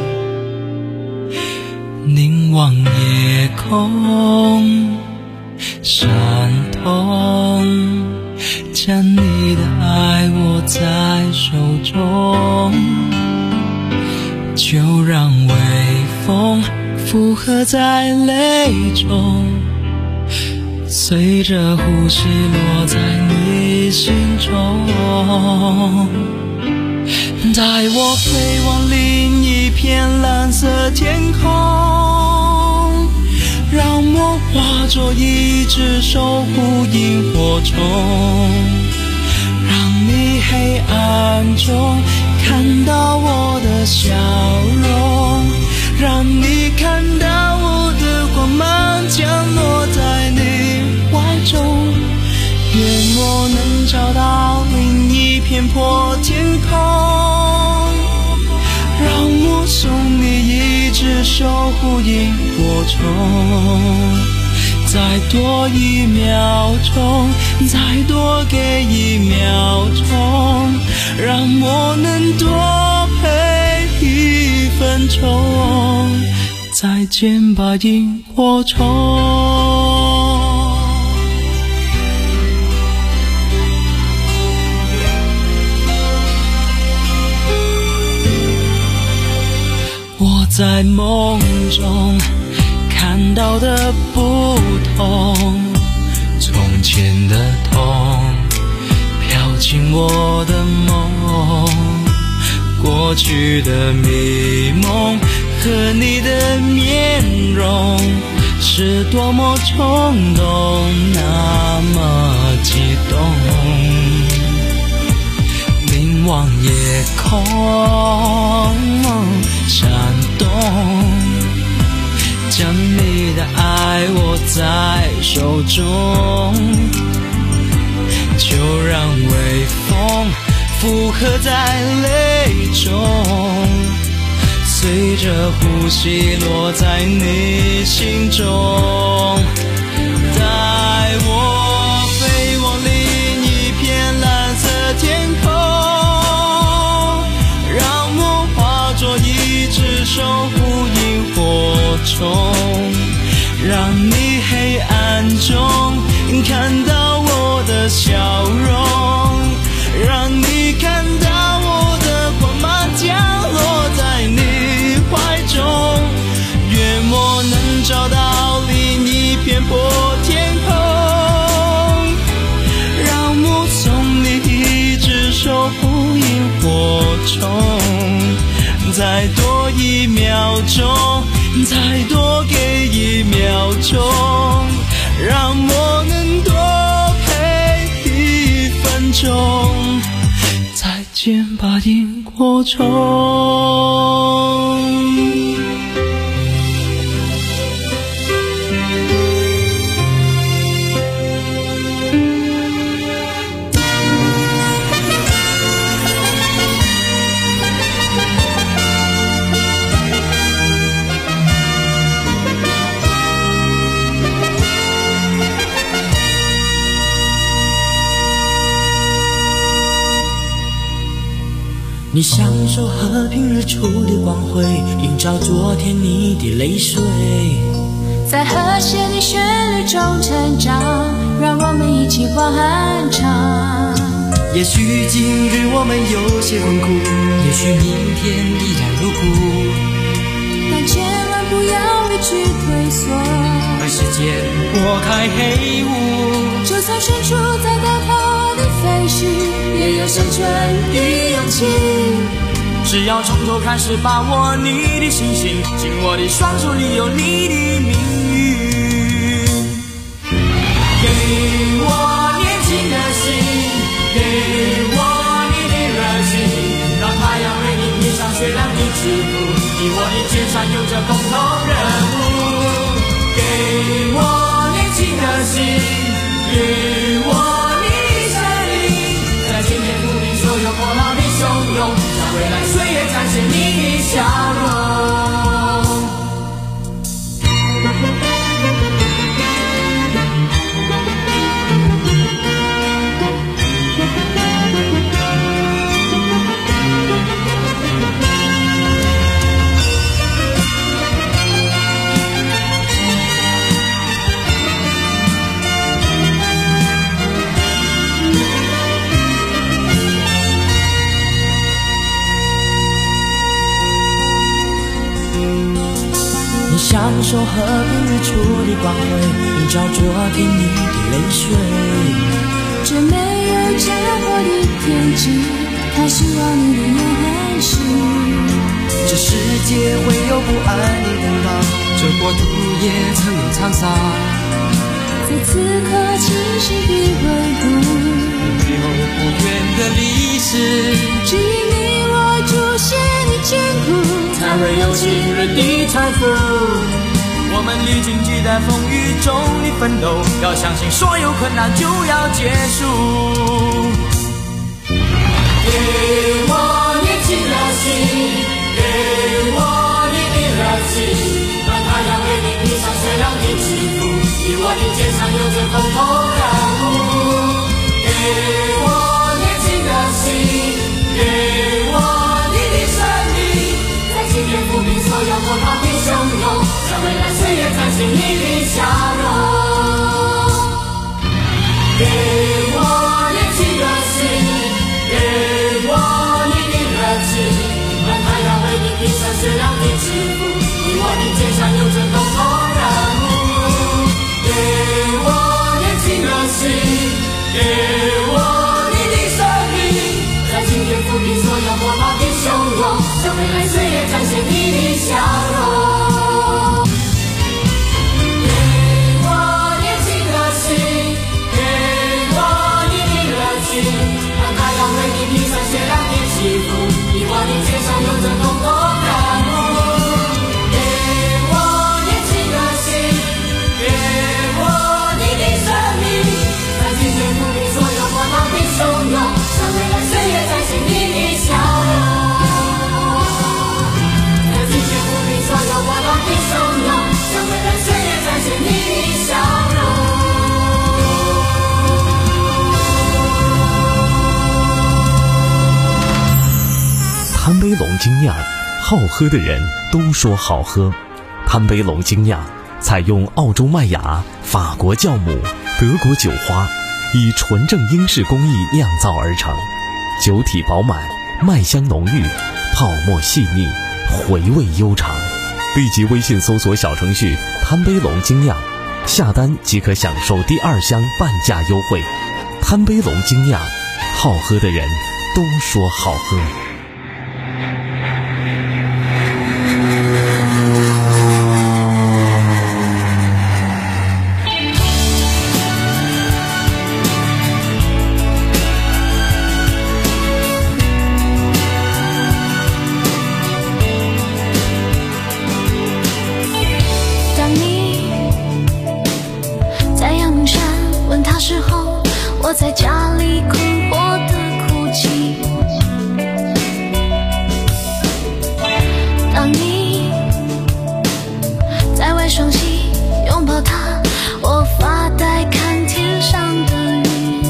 凝望夜空闪动，将你的爱握在手中，就让微风附和在泪中，随着呼吸落在你心中，带我飞往另一片蓝色天空，让我化作一只守护萤火虫，让你黑暗中看到我的笑容，让你看到我的光芒降落在你怀中，愿我能找到另一片破天空，让我送你一只守护萤火虫，再多一秒钟，再多给一秒钟，让我能多陪一分钟，再见吧萤火虫。我在梦中看到的不同，从前的痛飘进我的梦，过去的迷梦和你的面容是多么冲动，那么激动，凝望夜空闪动，将你的爱握在手中，就让微风附和在泪中，随着呼吸落在你心中，带我飞往另一片蓝色天空，让我化作一只守护萤火虫，让你黑暗中看到我的笑容，让你看到我的光芒降落在你怀中，愿再多一秒钟，再多给一秒钟，让我能多陪一分钟。再见吧，萤火虫。你享受和平日出的光辉，映照昨天你的泪水， 在和谐的旋律中成长，让我们一起欢唱。 也许今日我们有些困苦，也许明天依然如故， 但千万不要畏惧退缩， 为世界拨开黑雾。 就算身处在大涛的废墟，也有生存的勇气。 只要从头开始，把握你的信心，紧握的双手里有你的命运。给我年轻的心，给我你的热情，让太阳为你披上雪亮的制服，你我的肩上有着共同任务。给我年轻的心，给我你的生命，在今天抚平所有破烂的汹涌，让未来岁月展现你的笑容。享受和平日出的光辉，映照昨天你的泪水。 这没有战火的天际，它希望你的眼神。 这世界会有不安的动荡，这国土也曾有沧桑。 在此刻清晰的回顾， 没有不远的历史， 只因你我祖先的艰苦， 才会有今日的财富。我们历经几代风雨中的奋斗，要相信所有困难就要结束。给我年轻的心，给我你的热情，让太阳为你披上雪亮的制服，你我的肩上有着共同任务。给我年轻的心，给我你的生命，在今天抚平所有波涛的汹涌，让未来岁月展现你的笑容。给我年轻的心，给我你的热情，让太阳为你披上雪亮的制服，你我的肩上有着共同任务。给我年轻的心，给我你的生命，在今天抚平所有波涛的汹涌，让未来岁月展现你的笑容。 贪杯龙精酿，好喝的人都说好喝。贪杯龙精酿采用澳洲麦芽、法国酵母、德国酒花，以纯正英式工艺酿造而成，酒体饱满，麦香浓郁，泡沫细腻，回味悠长。立即微信搜索小程序贪杯龙精酿，下单即可享受第二箱半价优惠。贪杯龙精酿，好喝的人都说好喝。 我在家里困惑的哭泣。当你在外双膝拥抱他，我发呆看天上的云，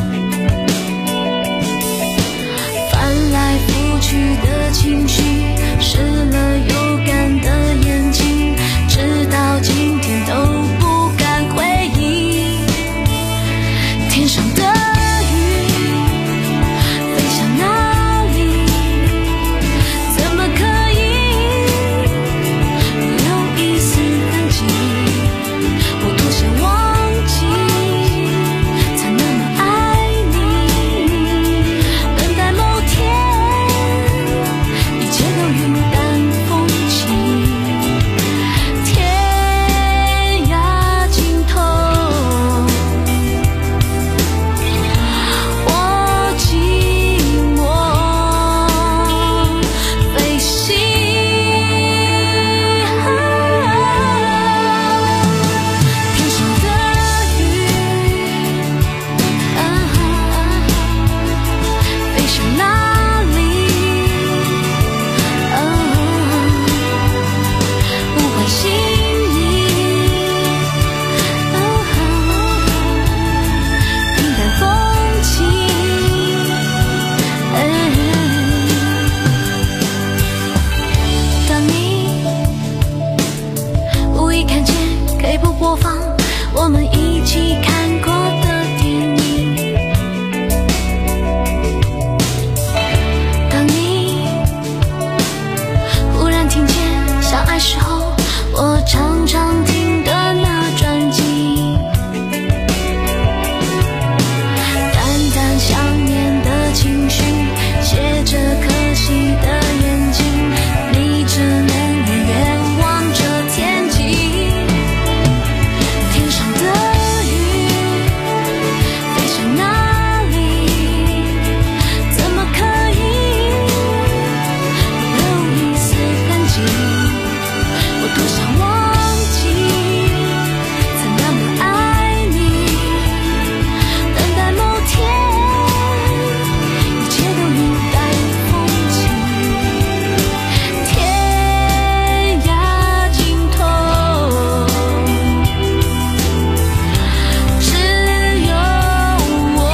翻来覆去的情绪，湿了有干的眼睛，直到今天都不敢回忆。天上的云飞向哪里？怎么可以留一丝痕迹？我多想忘记，才那么爱你。等待某天，一切都云淡风轻。天涯尽头，我寂寞飞行。天上的云，飞向哪里？不关心你，平淡风轻。当你无意看见 K 不播放我们一起看过的电影，当你忽然听见相爱时候我常常听的那专辑，淡淡想念的情绪，写着可惜的眼睛，你只能远远望着天际。天上的云飞向哪里？怎么可以留一丝痕迹？我多想忘记，才那么爱你。等待某天，一切都云淡风轻。天涯尽头，只有我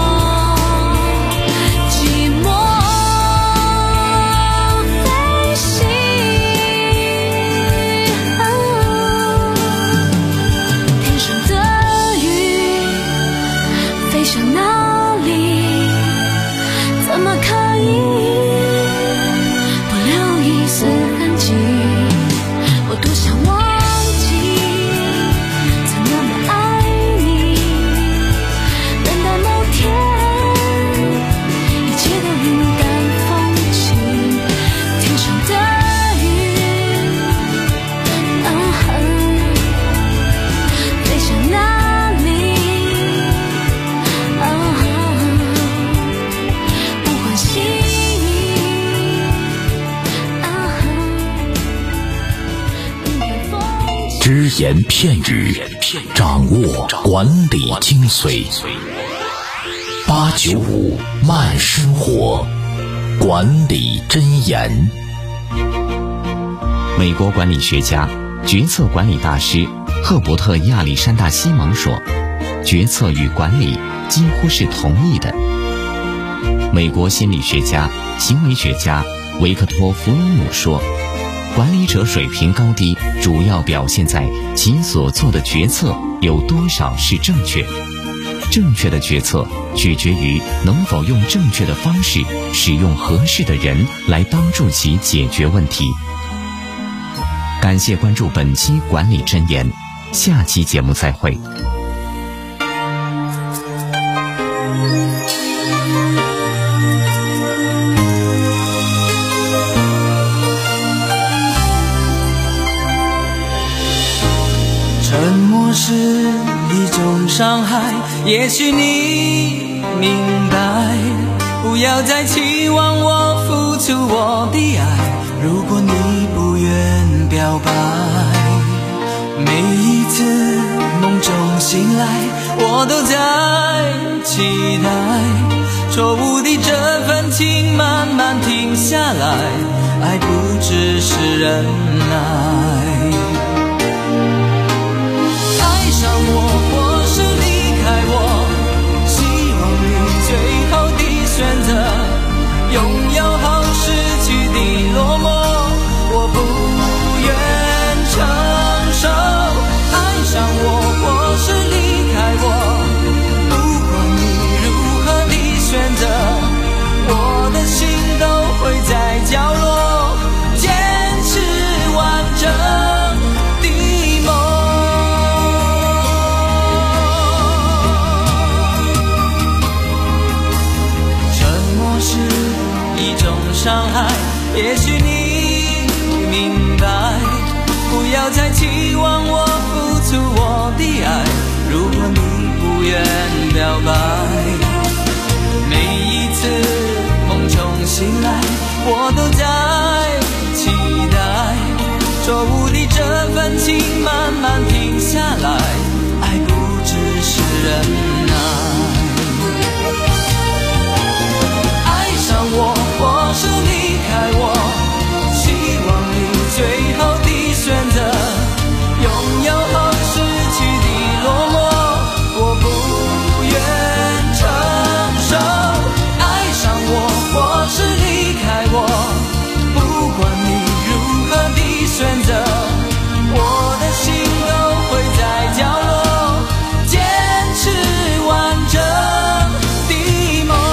寂寞飞行。天上的云飞向哪里？怎么可以不留一丝痕迹？我多想忘记，才那么爱你。等待某天，一切都云淡风轻。天上的云，飞向哪里？不关心。 只言片语，掌握管理精髓。八九五慢生活，管理箴言。 美国管理学家、决策管理大师赫伯特·亚历山大·西蒙说：“决策与管理几乎是同义的。”美国心理学家、行为学家维克托·弗鲁姆说：“管理者水平高低，主要表现在其所做的决策有多少是正确。正确的决策取决于能否用正确的方式，使用合适的人来帮助其解决问题。”感谢关注本期管理箴言，下期节目再会。 沉默是一种伤害，也许你明白。不要再期望我付出我的爱，如果你不愿表白。每一次梦中醒来， 我都在期待，错误的这份情慢慢停下来，爱不只是忍耐。爱上我或是离开我，希望你最后的选择，拥有后失去的落寞，我不愿承受。爱上我或是离开我，不管你如何的选择，我的心都会在角落坚持完整的梦。沉默是一种伤害，也许你明白，不要再期望我付出我的爱，如果你不愿表白。每一次梦中醒来，我都在期待，错误的这份情慢慢停下来，爱不只是忍耐。爱上我或是离开我，希望你最后的选择，拥有后失去的落寞，我不愿承受。爱上我或是离开我，不管你如何的选择，我的心都会在角落坚持完整的梦。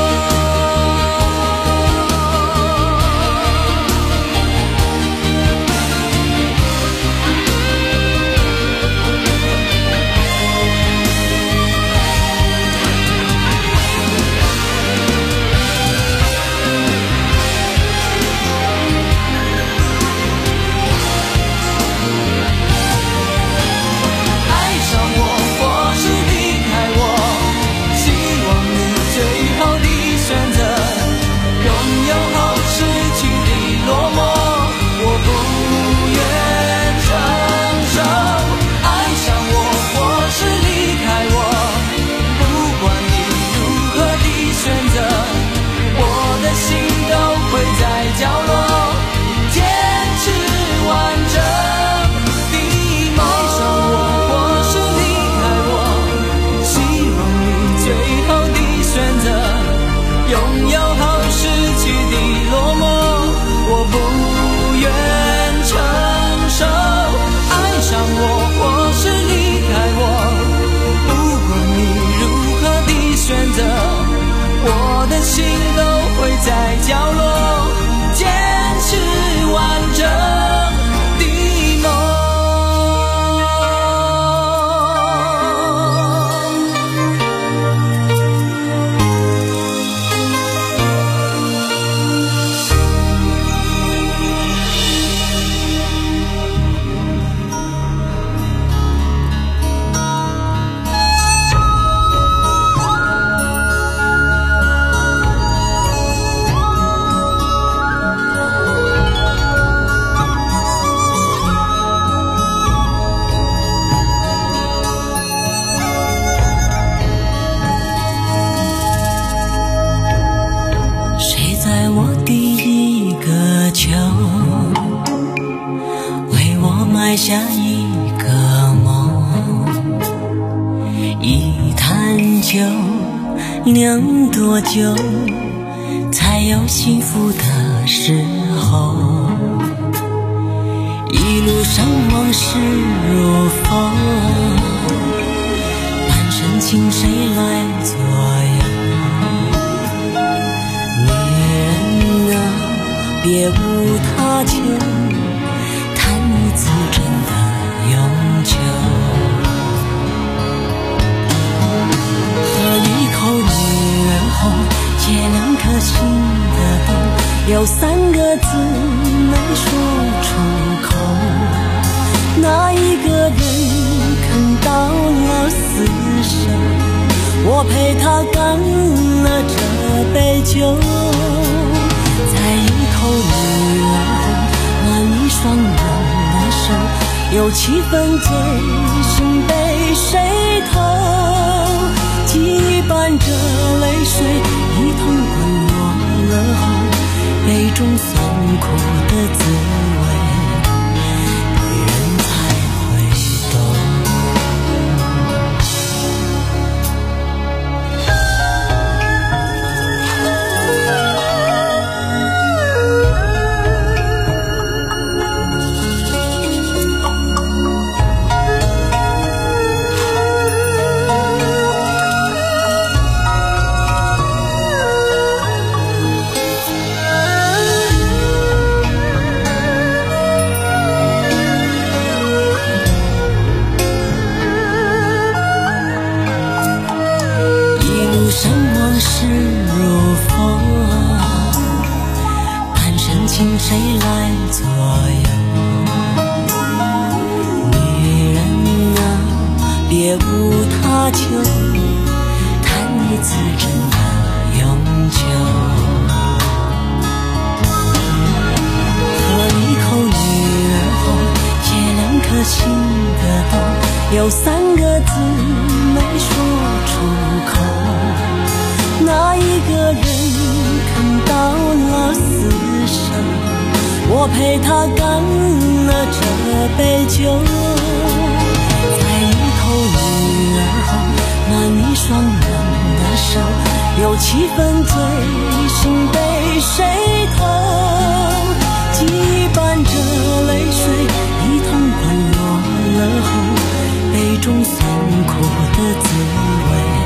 我的心都会在角落坚持完整的梦。下一个梦，一坛酒酿多久才有幸福的时候？一路上往事如风，半生情谁来左右？女人啊，别无他求，自真的永久，喝一口女人红，借两颗心的洞，有三个字没说出口，哪一个人肯到了厮守？我陪他干了这杯酒，再一口女人红，暖一双人有七分醉心被谁偷？ 伴着泪水一同滚落了后，杯中酸苦的滋味，女人才会懂。谁来左右？女人啊，别无他求，谈一次真的永久。喝一口女儿红，解两颗心的洞，有三个字没说出口，那一个人看到了死神，我陪他干了这杯酒，再一口女儿红，暖一双冷的手，有七分醉心被谁偷，羁绊着泪水一同滚落了后，杯中酸苦的滋味，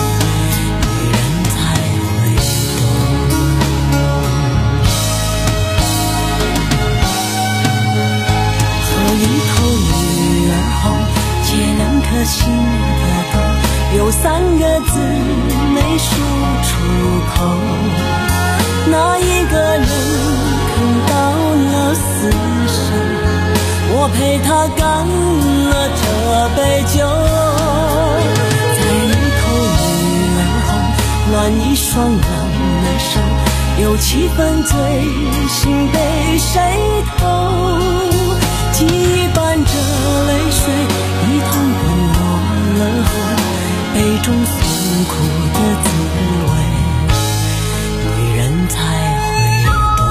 心的洞，有三个字没说出口，那一个人看到了死神，我陪他干了这杯酒，再一口女儿红，暖一双冷的手，有七分醉心被谁偷，羁绊着泪水一同滚落了后，杯中酸苦的滋味，女人才会懂。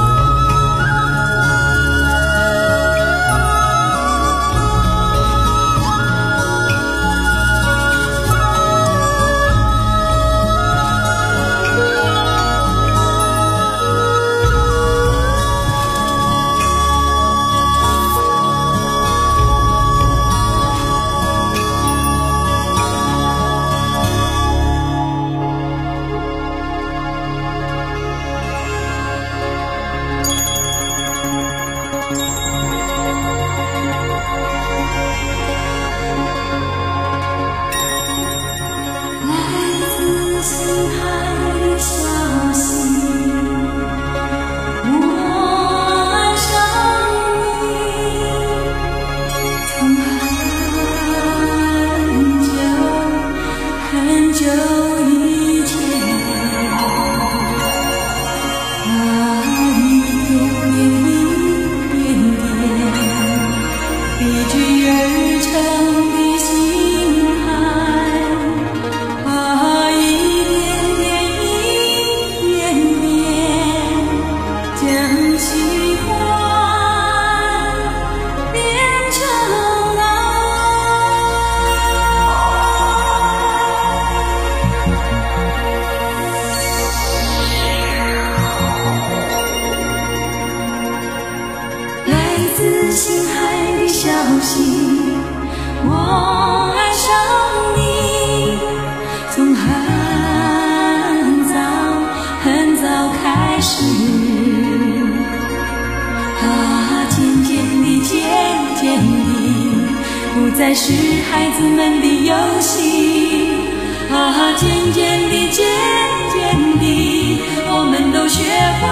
再是孩子们的游戏啊，渐渐地渐渐地我们都学会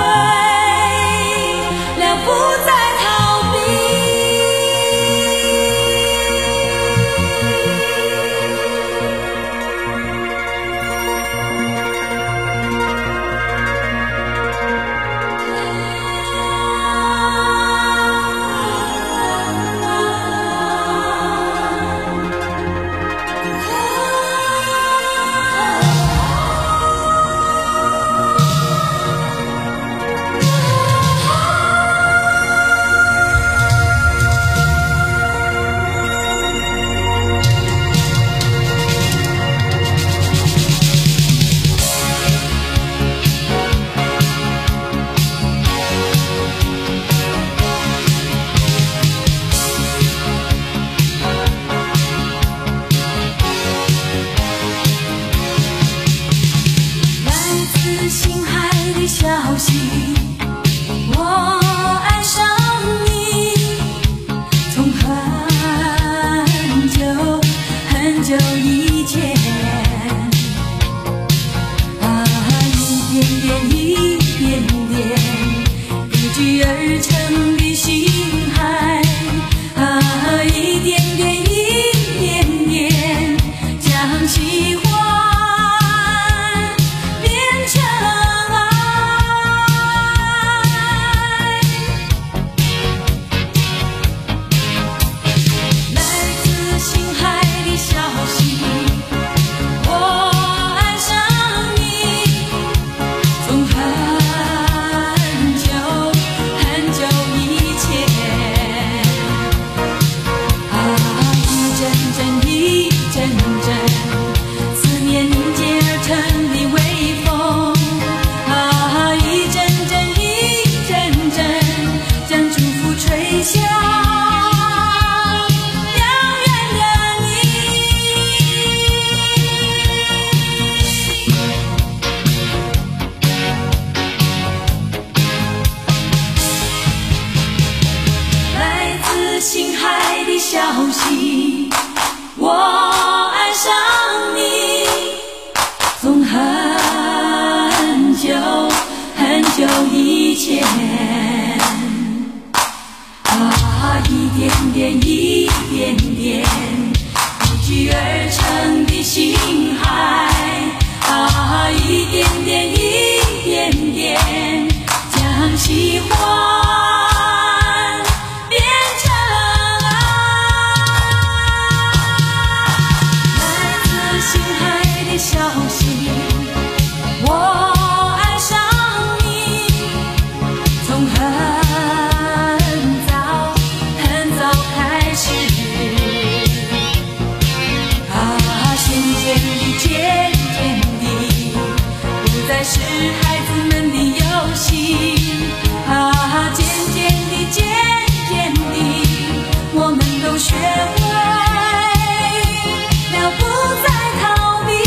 了不再逃避。 心海的消息，我爱上你，从很久很久以前，啊，一点点一点点聚聚而成的心海，啊，一点点一点点将喜欢消息，我爱上你，从很早很早开始，啊，渐渐地渐渐地，不再是孩子们的游戏，啊，渐渐地渐渐地，我们都学会了不再逃避。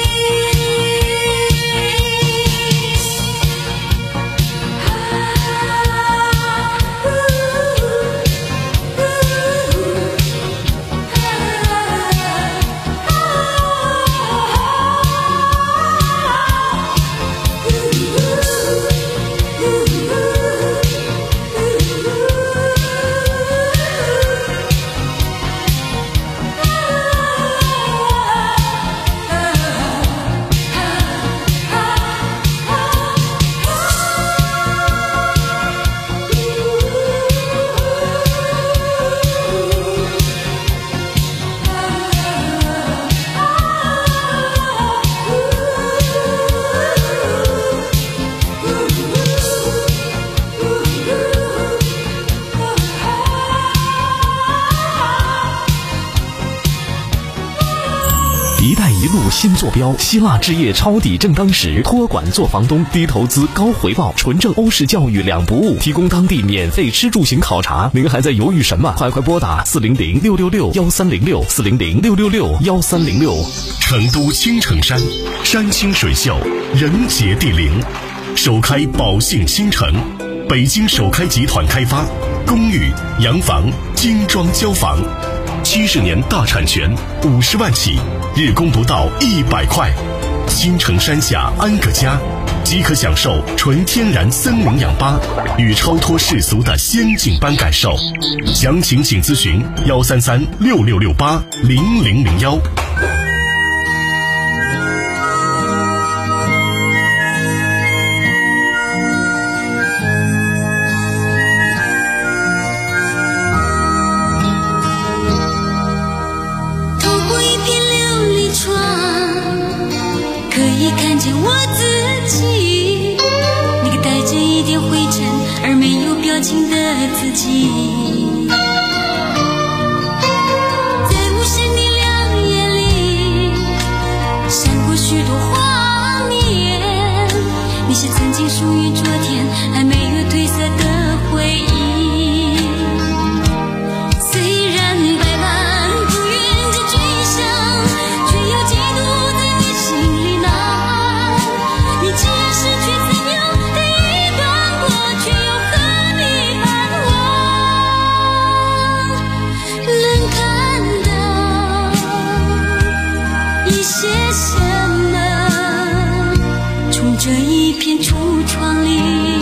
一带一路新坐标，希腊置业抄底正当时，托管做房东，低投资高回报，纯正欧式教育两不误，提供当地免费吃住行考察。您还在犹豫什么？快快拨打四零零六六六幺三零六四零零六六六幺三零六。 成都青城山，山清水秀，人杰地灵，首开宝信新城，北京首开集团开发，公寓、洋房、精装交房，七十年大产权，五十万起，日供不到一百块。新城山下安个家，即可享受纯天然森林氧吧与超脱世俗的仙境般感受。详情请咨询幺三三六六六八零零零幺。 看见我自己，那个带着一点灰尘而没有表情的自己，在无声的亮夜里闪过许多画面，那些曾经属于昨天还没有褪色的回忆，虽然百般不愿再追想，却又嫉妒在你心里呐喊，你即使却怎样的一段过去，又和你盼望，能看到一些什么，从这一片橱窗里。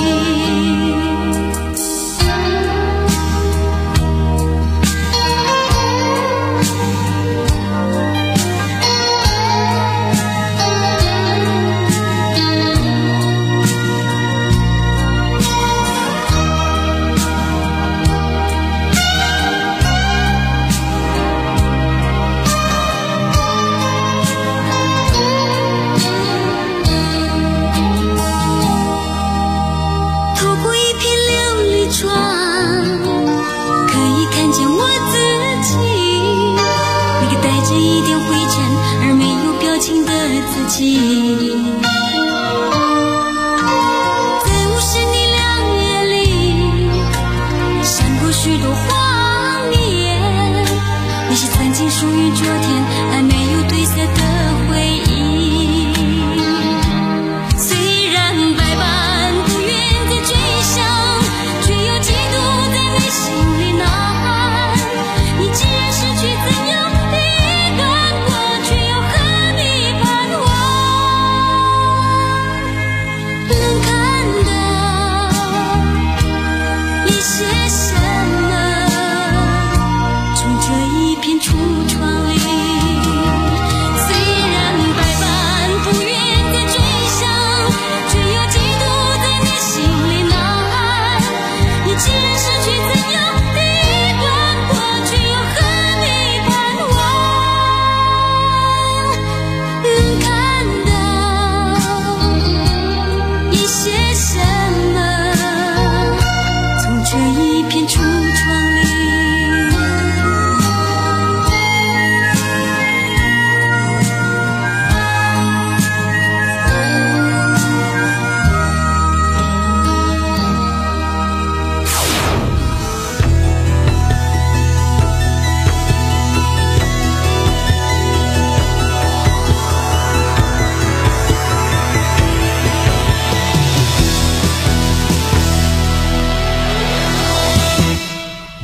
在无声的亮夜里闪过许多画面，那些曾经属于昨天还没有褪色的回忆，虽然百般不愿再追想，却又嫉妒在你心里呐喊，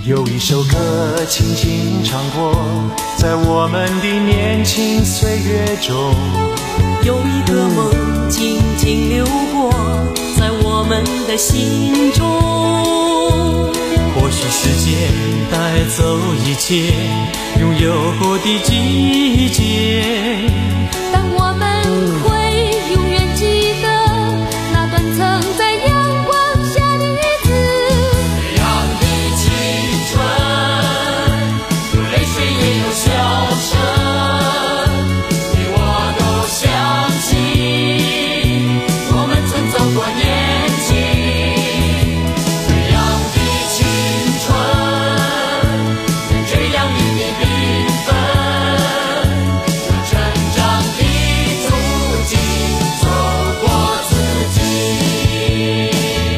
有一首歌轻轻唱过，在我们的年轻岁月中， 有一个梦静静流过，在我们的心中。 或许时间带走一切拥有过的季节， 但我们会永远记得那段曾在阳光下的日子。 这样的青春，有泪水也有笑声，你我都相信我们曾走过年轻。这样的青春，跟最亮丽的缤纷，有成长的足迹，走过自己。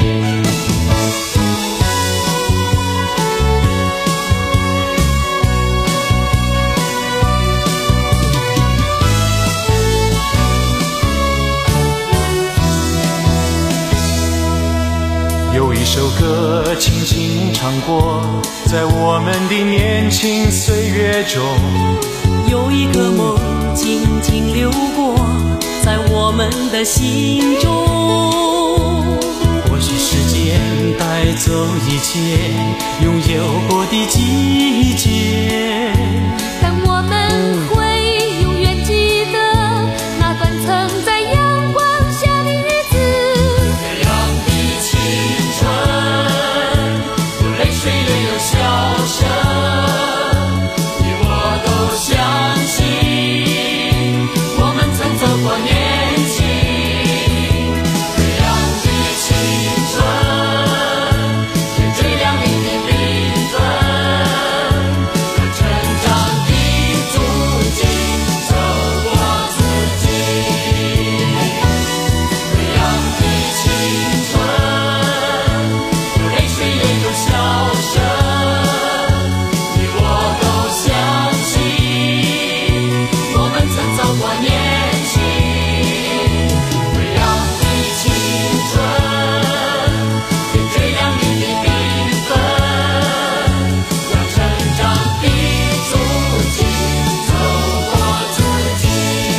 有一首歌轻轻唱过，在我们的年轻岁月中， 有一个梦静静流过，在我们的心中。 或许时间带走一切拥有过的季节， 但我们会永远记得那段曾在阳光下的日子。 这样的青春，有泪水也有笑声，你我都相信我们曾走过年轻。这样的青春，跟最亮丽的缤纷，有成长的足迹，走过自己。这样的青春，有泪水也有笑声，你我都相信我们曾走过年轻。这样的青春，跟最亮丽的缤纷，有成长的足迹，走过自己。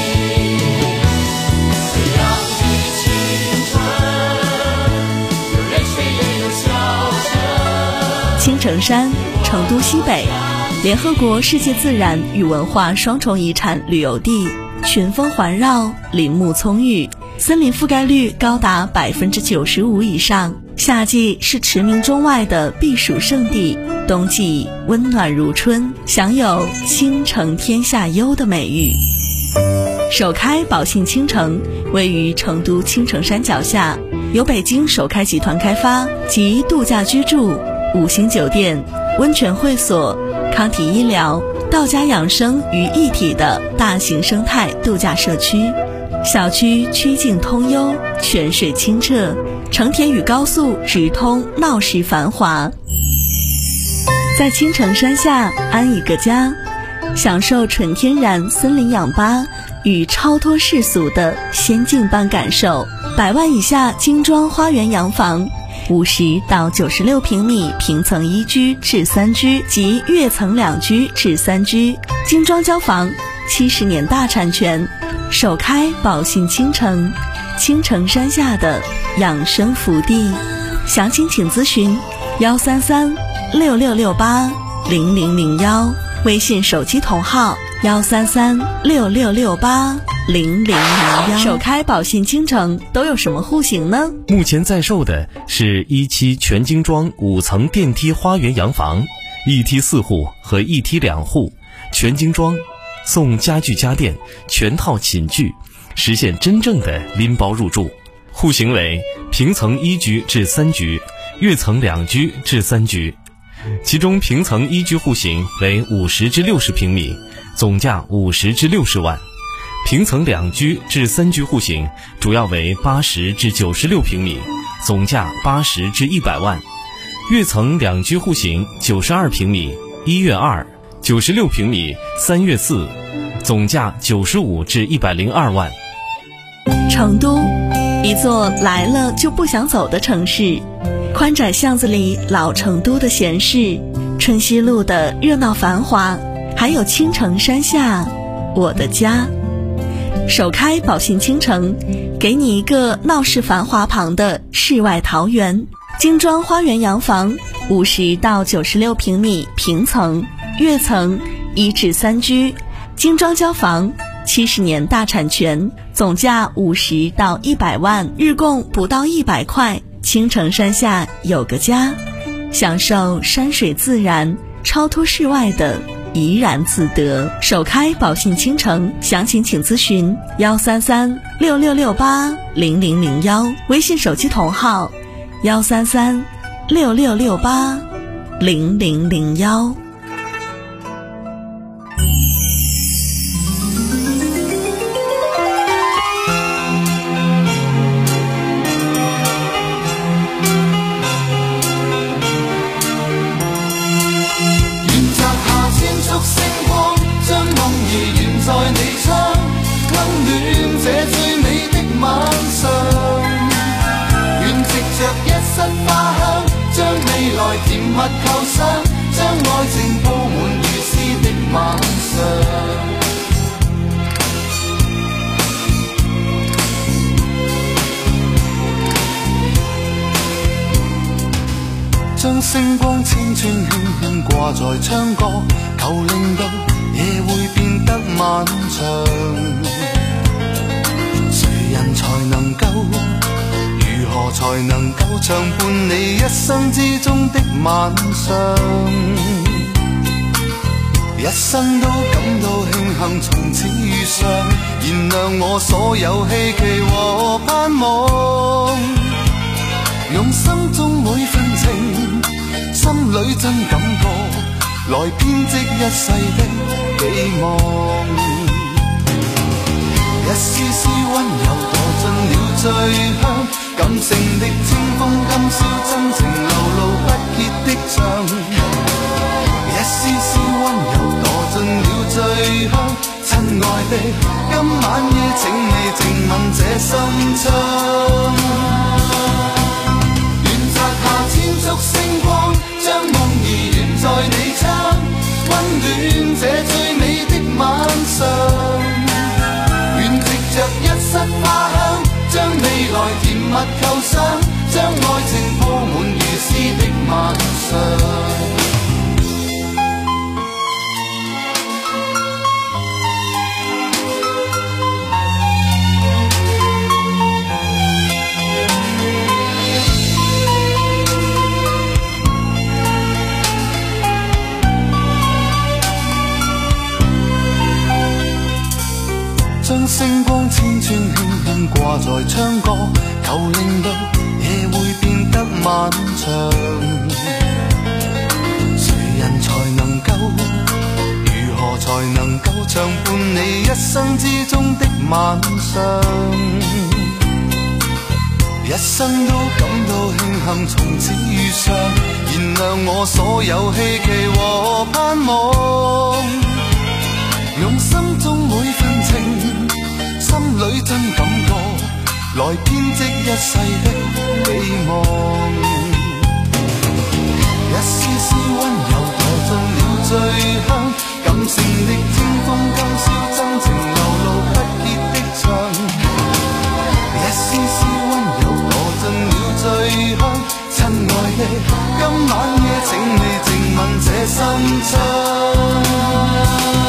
这样的青春，有泪水也有笑声。 青城山，成都西北，联合国世界自然与文化双重遗产旅游地，群峰环绕，林木葱郁，森林覆盖率高达百分之九十五以上。夏季是驰名中外的避暑胜地，冬季温暖如春，享有青城天下优的美誉。首开宝信青城位于成都青城山脚下，由北京首开集团开发，集度假居住、五星酒店、温泉会所、康体医疗、道家养生于一体的大型生态度假社区。小区曲径通幽，泉水清澈，成田与高速直通，闹市繁华。在青城山下安一个家，享受纯天然森林氧吧与超脱世俗的仙境般感受。百万以下精装花园洋房，五十到九十六平米平层一居至三居及跃层两居至三居，精装交房，七十年大产权。首开宝信青城，青城山下的养生福地。详情请咨询幺三三六六六八零零零幺，微信手机同号幺三三六六六八零零零幺。首开宝信青城都有什么户型呢？ 目前在售的是一期全精装五层电梯花园洋房，一梯四户和一梯两户，全精装，送家具家电全套寝具，实现真正的拎包入住。户型为平层一居至三居，跃层两居至三居。其中平层一居户型为五十至六十平米，总价五十至六十万；平层两居至三居户型主要为八十至九十六平米，总价八十至一百万；跃层两居户型九十二平米，一跃二，九十六平米，三跃四，总价九十五至一百零二万。 成都，一座来了就不想走的城市，宽窄巷子里老成都的闲适， 春熙路的热闹繁华，还有青城山下我的家。首开宝信倾城，给你一个闹市繁华旁的世外桃源。精装花园洋房，五十到九十六平米平层、跃层、一至三居，精装交房，七十年大产权，总价五十到一百万，日供不到一百块。青城山下有个家，享受山水自然、超脱世外的怡然自得。首开宝信倾城，详情请咨询幺三三六六六八零零零幺，微信手机同号幺三三六六六八零零零幺。 甜蜜構想，將愛情鋪滿如詩的晚上。將星光千串輕輕掛在窗角，求令到夜會變得漫長。誰人才能夠？如何才能夠長伴你一生之中的晚上？一生都感到慶幸從此遇上，燃亮我所有希冀和盼望。用心中每份情，心裏真感覺，來編織一世的寄望。一絲絲溫柔墮進了最香，感性的清風今宵真情流露不竭的唱。一絲絲溫柔墮進了最香，親愛的，今晚夜請你靜吻這心窗。願摘下千束星光，將夢兒懸在你窗，溫暖這最美的晚上。着一室花香，將未來甜蜜構想，將愛情鋪滿如詩的晚上。將星光千串輕輕掛在窗角，求令到夜會變得漫長。誰人才能夠？如何才能夠長伴你一生之中的晚上？一生都感到慶幸從此遇上，燃亮我所有希冀和盼望。用心中每份情，心裏真感覺，來編織一世的寄望。一絲絲溫柔墮進了最香，感性的清風今宵真情流露不竭的唱。一絲絲溫柔墮進了最香，親愛的，今晚夜請你靜吻這心窗。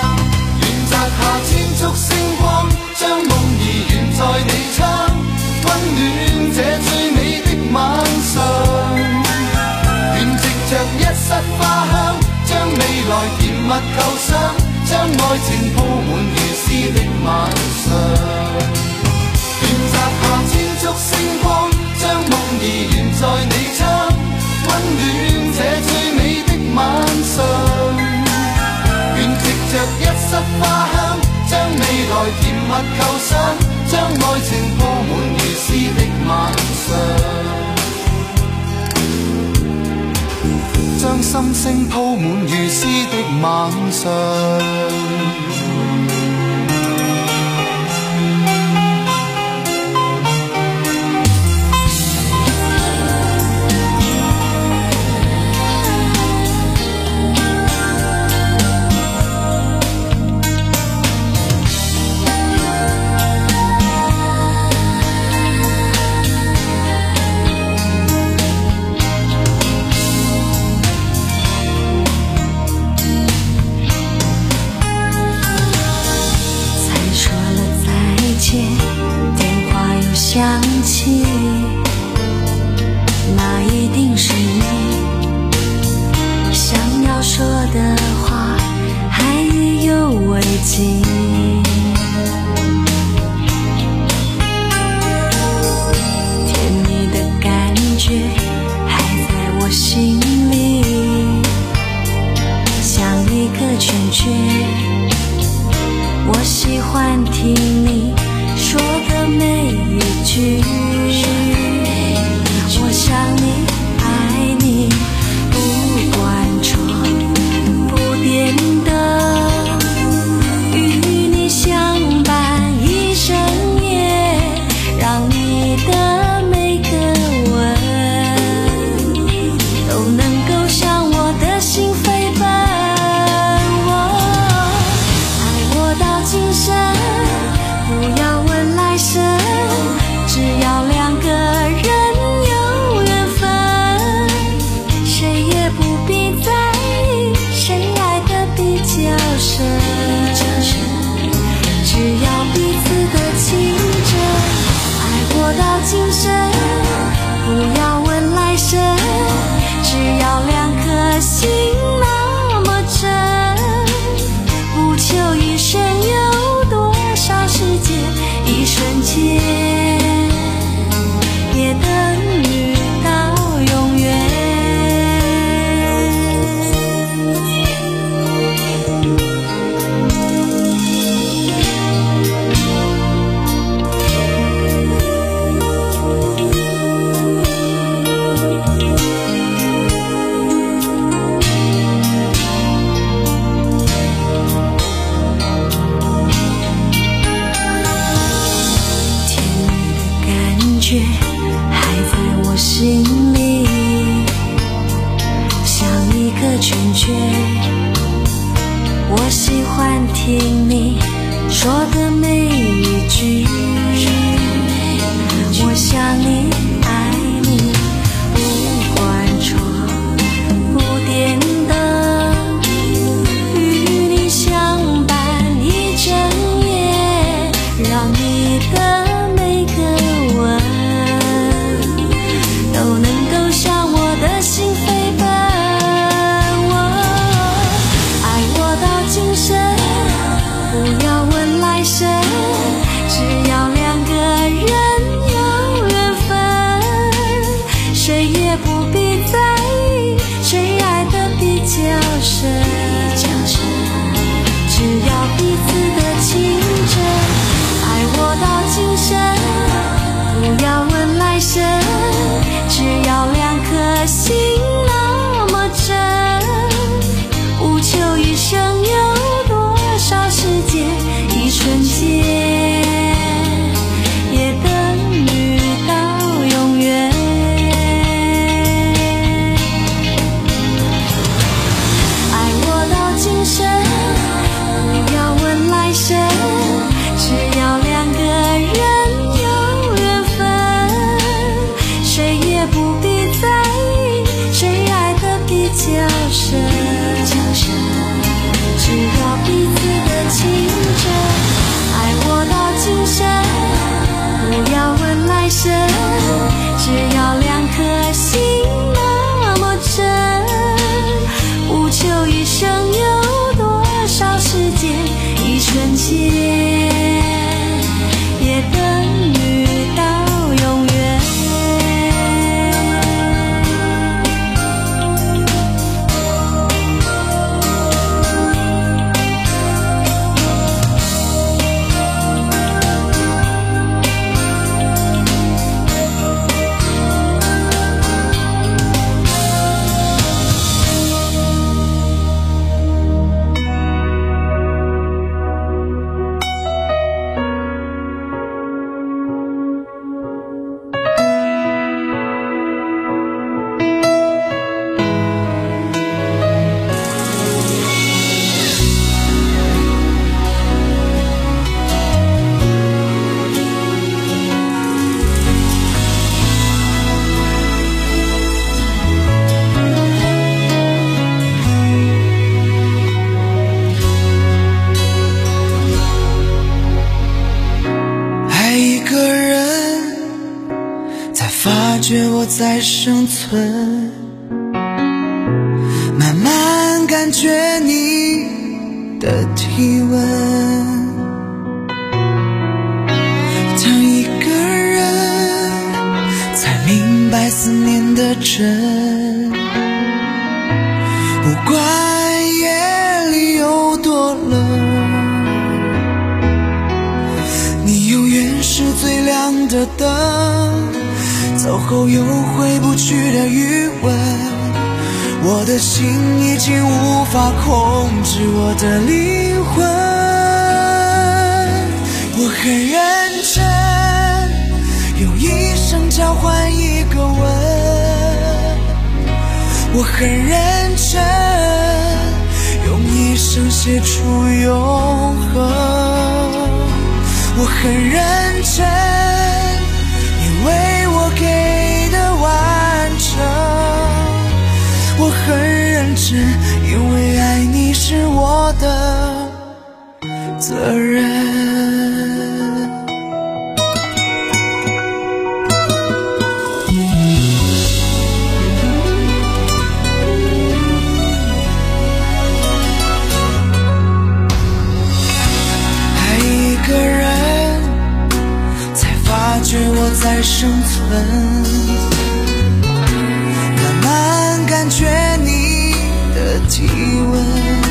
千束星光，將夢兒懸在你窗，溫暖這最美的晚上。願藉着一室花香，將未來甜蜜構想，將愛情鋪滿如詩的晚上。願摘下千束星光，將夢兒懸在你窗，溫暖這最美的晚上。願藉着一室花香，將未來甜蜜構想，將愛情鋪滿如詩的晚上，將心聲鋪滿如詩的晚上。 起，那一定是你想要说的话，还意犹未尽。甜蜜的感觉还在我心里，像一个圈圈。我喜欢听你说的每一句，我想你爱你，不关窗不点灯，与你相伴一整夜，让你的每个吻都能够向我的心飞奔。爱我到今生，不要问来生，只要两个人有缘分，谁也不必在意谁爱的比较深，只要彼此的情真。爱我到今生，不要问来生，只要两颗心那么真，不求一生有多少时间，一瞬间也等于到永远。还在我心里，像一个圈圈。我喜欢听你说的每一句，我想你爱你，不关窗不点灯，与你相伴一整夜，让你的每个吻都能够向我的心飞奔。爱我到今生，不要问来生，只要两个人有缘分，谁也不必在意谁爱的比较深，只要彼此的情真。爱我到今生，不要问来生，只要两颗心那么真，不求一生有多少时间，一瞬间也等于到永远。爱我到今生，不要问来生，只要两个人有缘分，谁也不必在意谁爱的比较深，只要彼此的情真。爱我到今生，不要问来生，只要两颗心那么真，不求一生有多少时间，一瞬间也等于到永远。 在生存，慢慢感觉你的体温。当一个人才明白思念的真，不管夜里有多冷，你永远是最亮的灯，走后又回不去的余温。我的心已经无法控制我的灵魂，我很认真，用一生交换一个吻。我很认真，用一生写出永恒。我很认真，因为我给的完整。我很认真，因为爱你是我的责任。爱一个人，才发觉我在生存，慢慢感觉你的体温。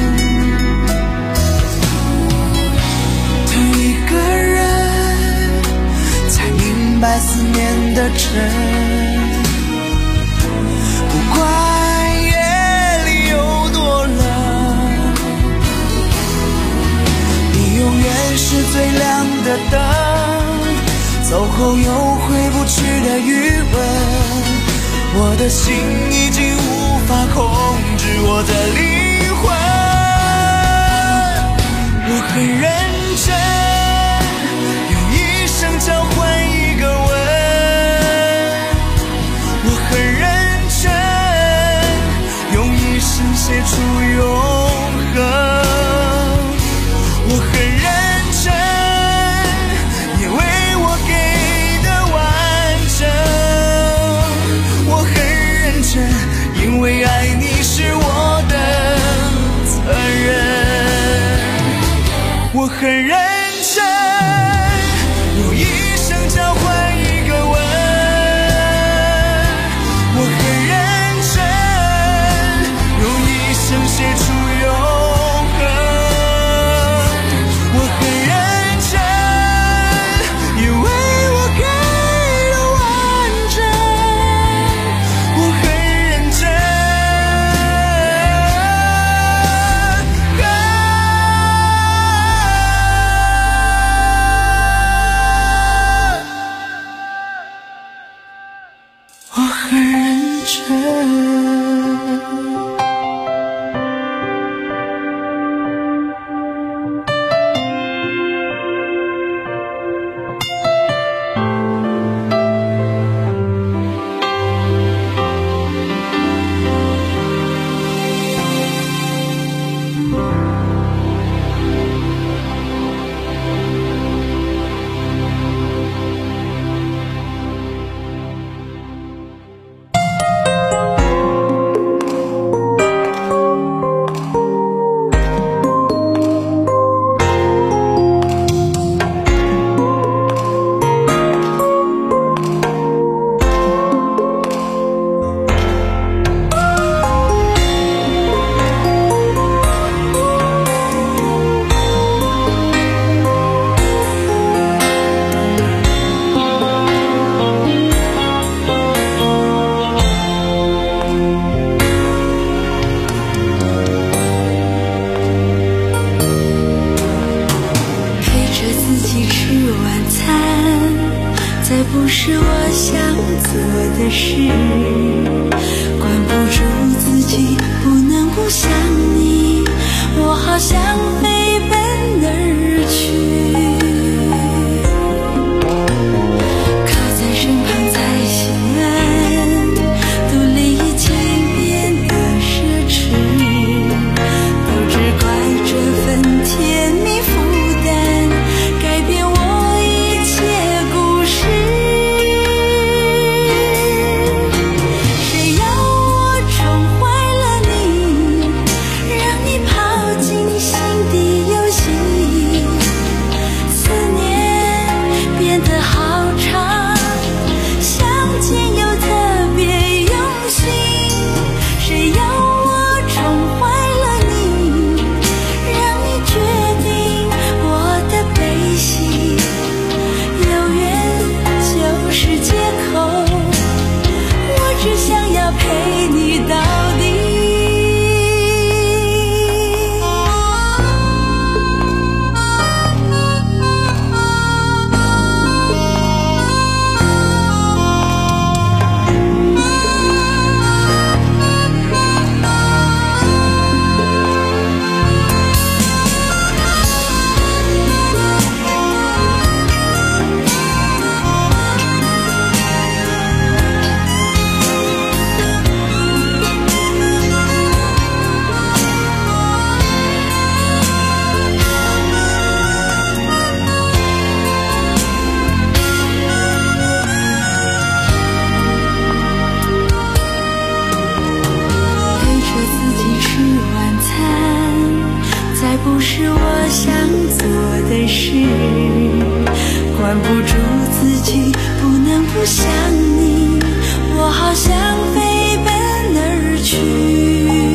等一个人才明白思念的真，不管夜里有多冷，你永远是最亮的灯，走后又回不去的余温。我的心已经无法控制我的灵魂，我很认真，用一生交换一个吻。我很认真，用一生写出永恒。我很认真，因为我给的完整。我很认真，因为爱你是我的责任。我很认真，用一生交换一个吻。我很认真，用一生写出永恒。我很认真，因为我给的完整。我很认真，我很认真。 不是我想做的事，管不住自己，不能不想你，我好想飞奔而去，靠在身旁才心安，独立一切变得奢侈，都只怪这份甜蜜负担改变我一切故事。 不是我想做的事，管不住自己，不能不想你，我好想飞奔而去。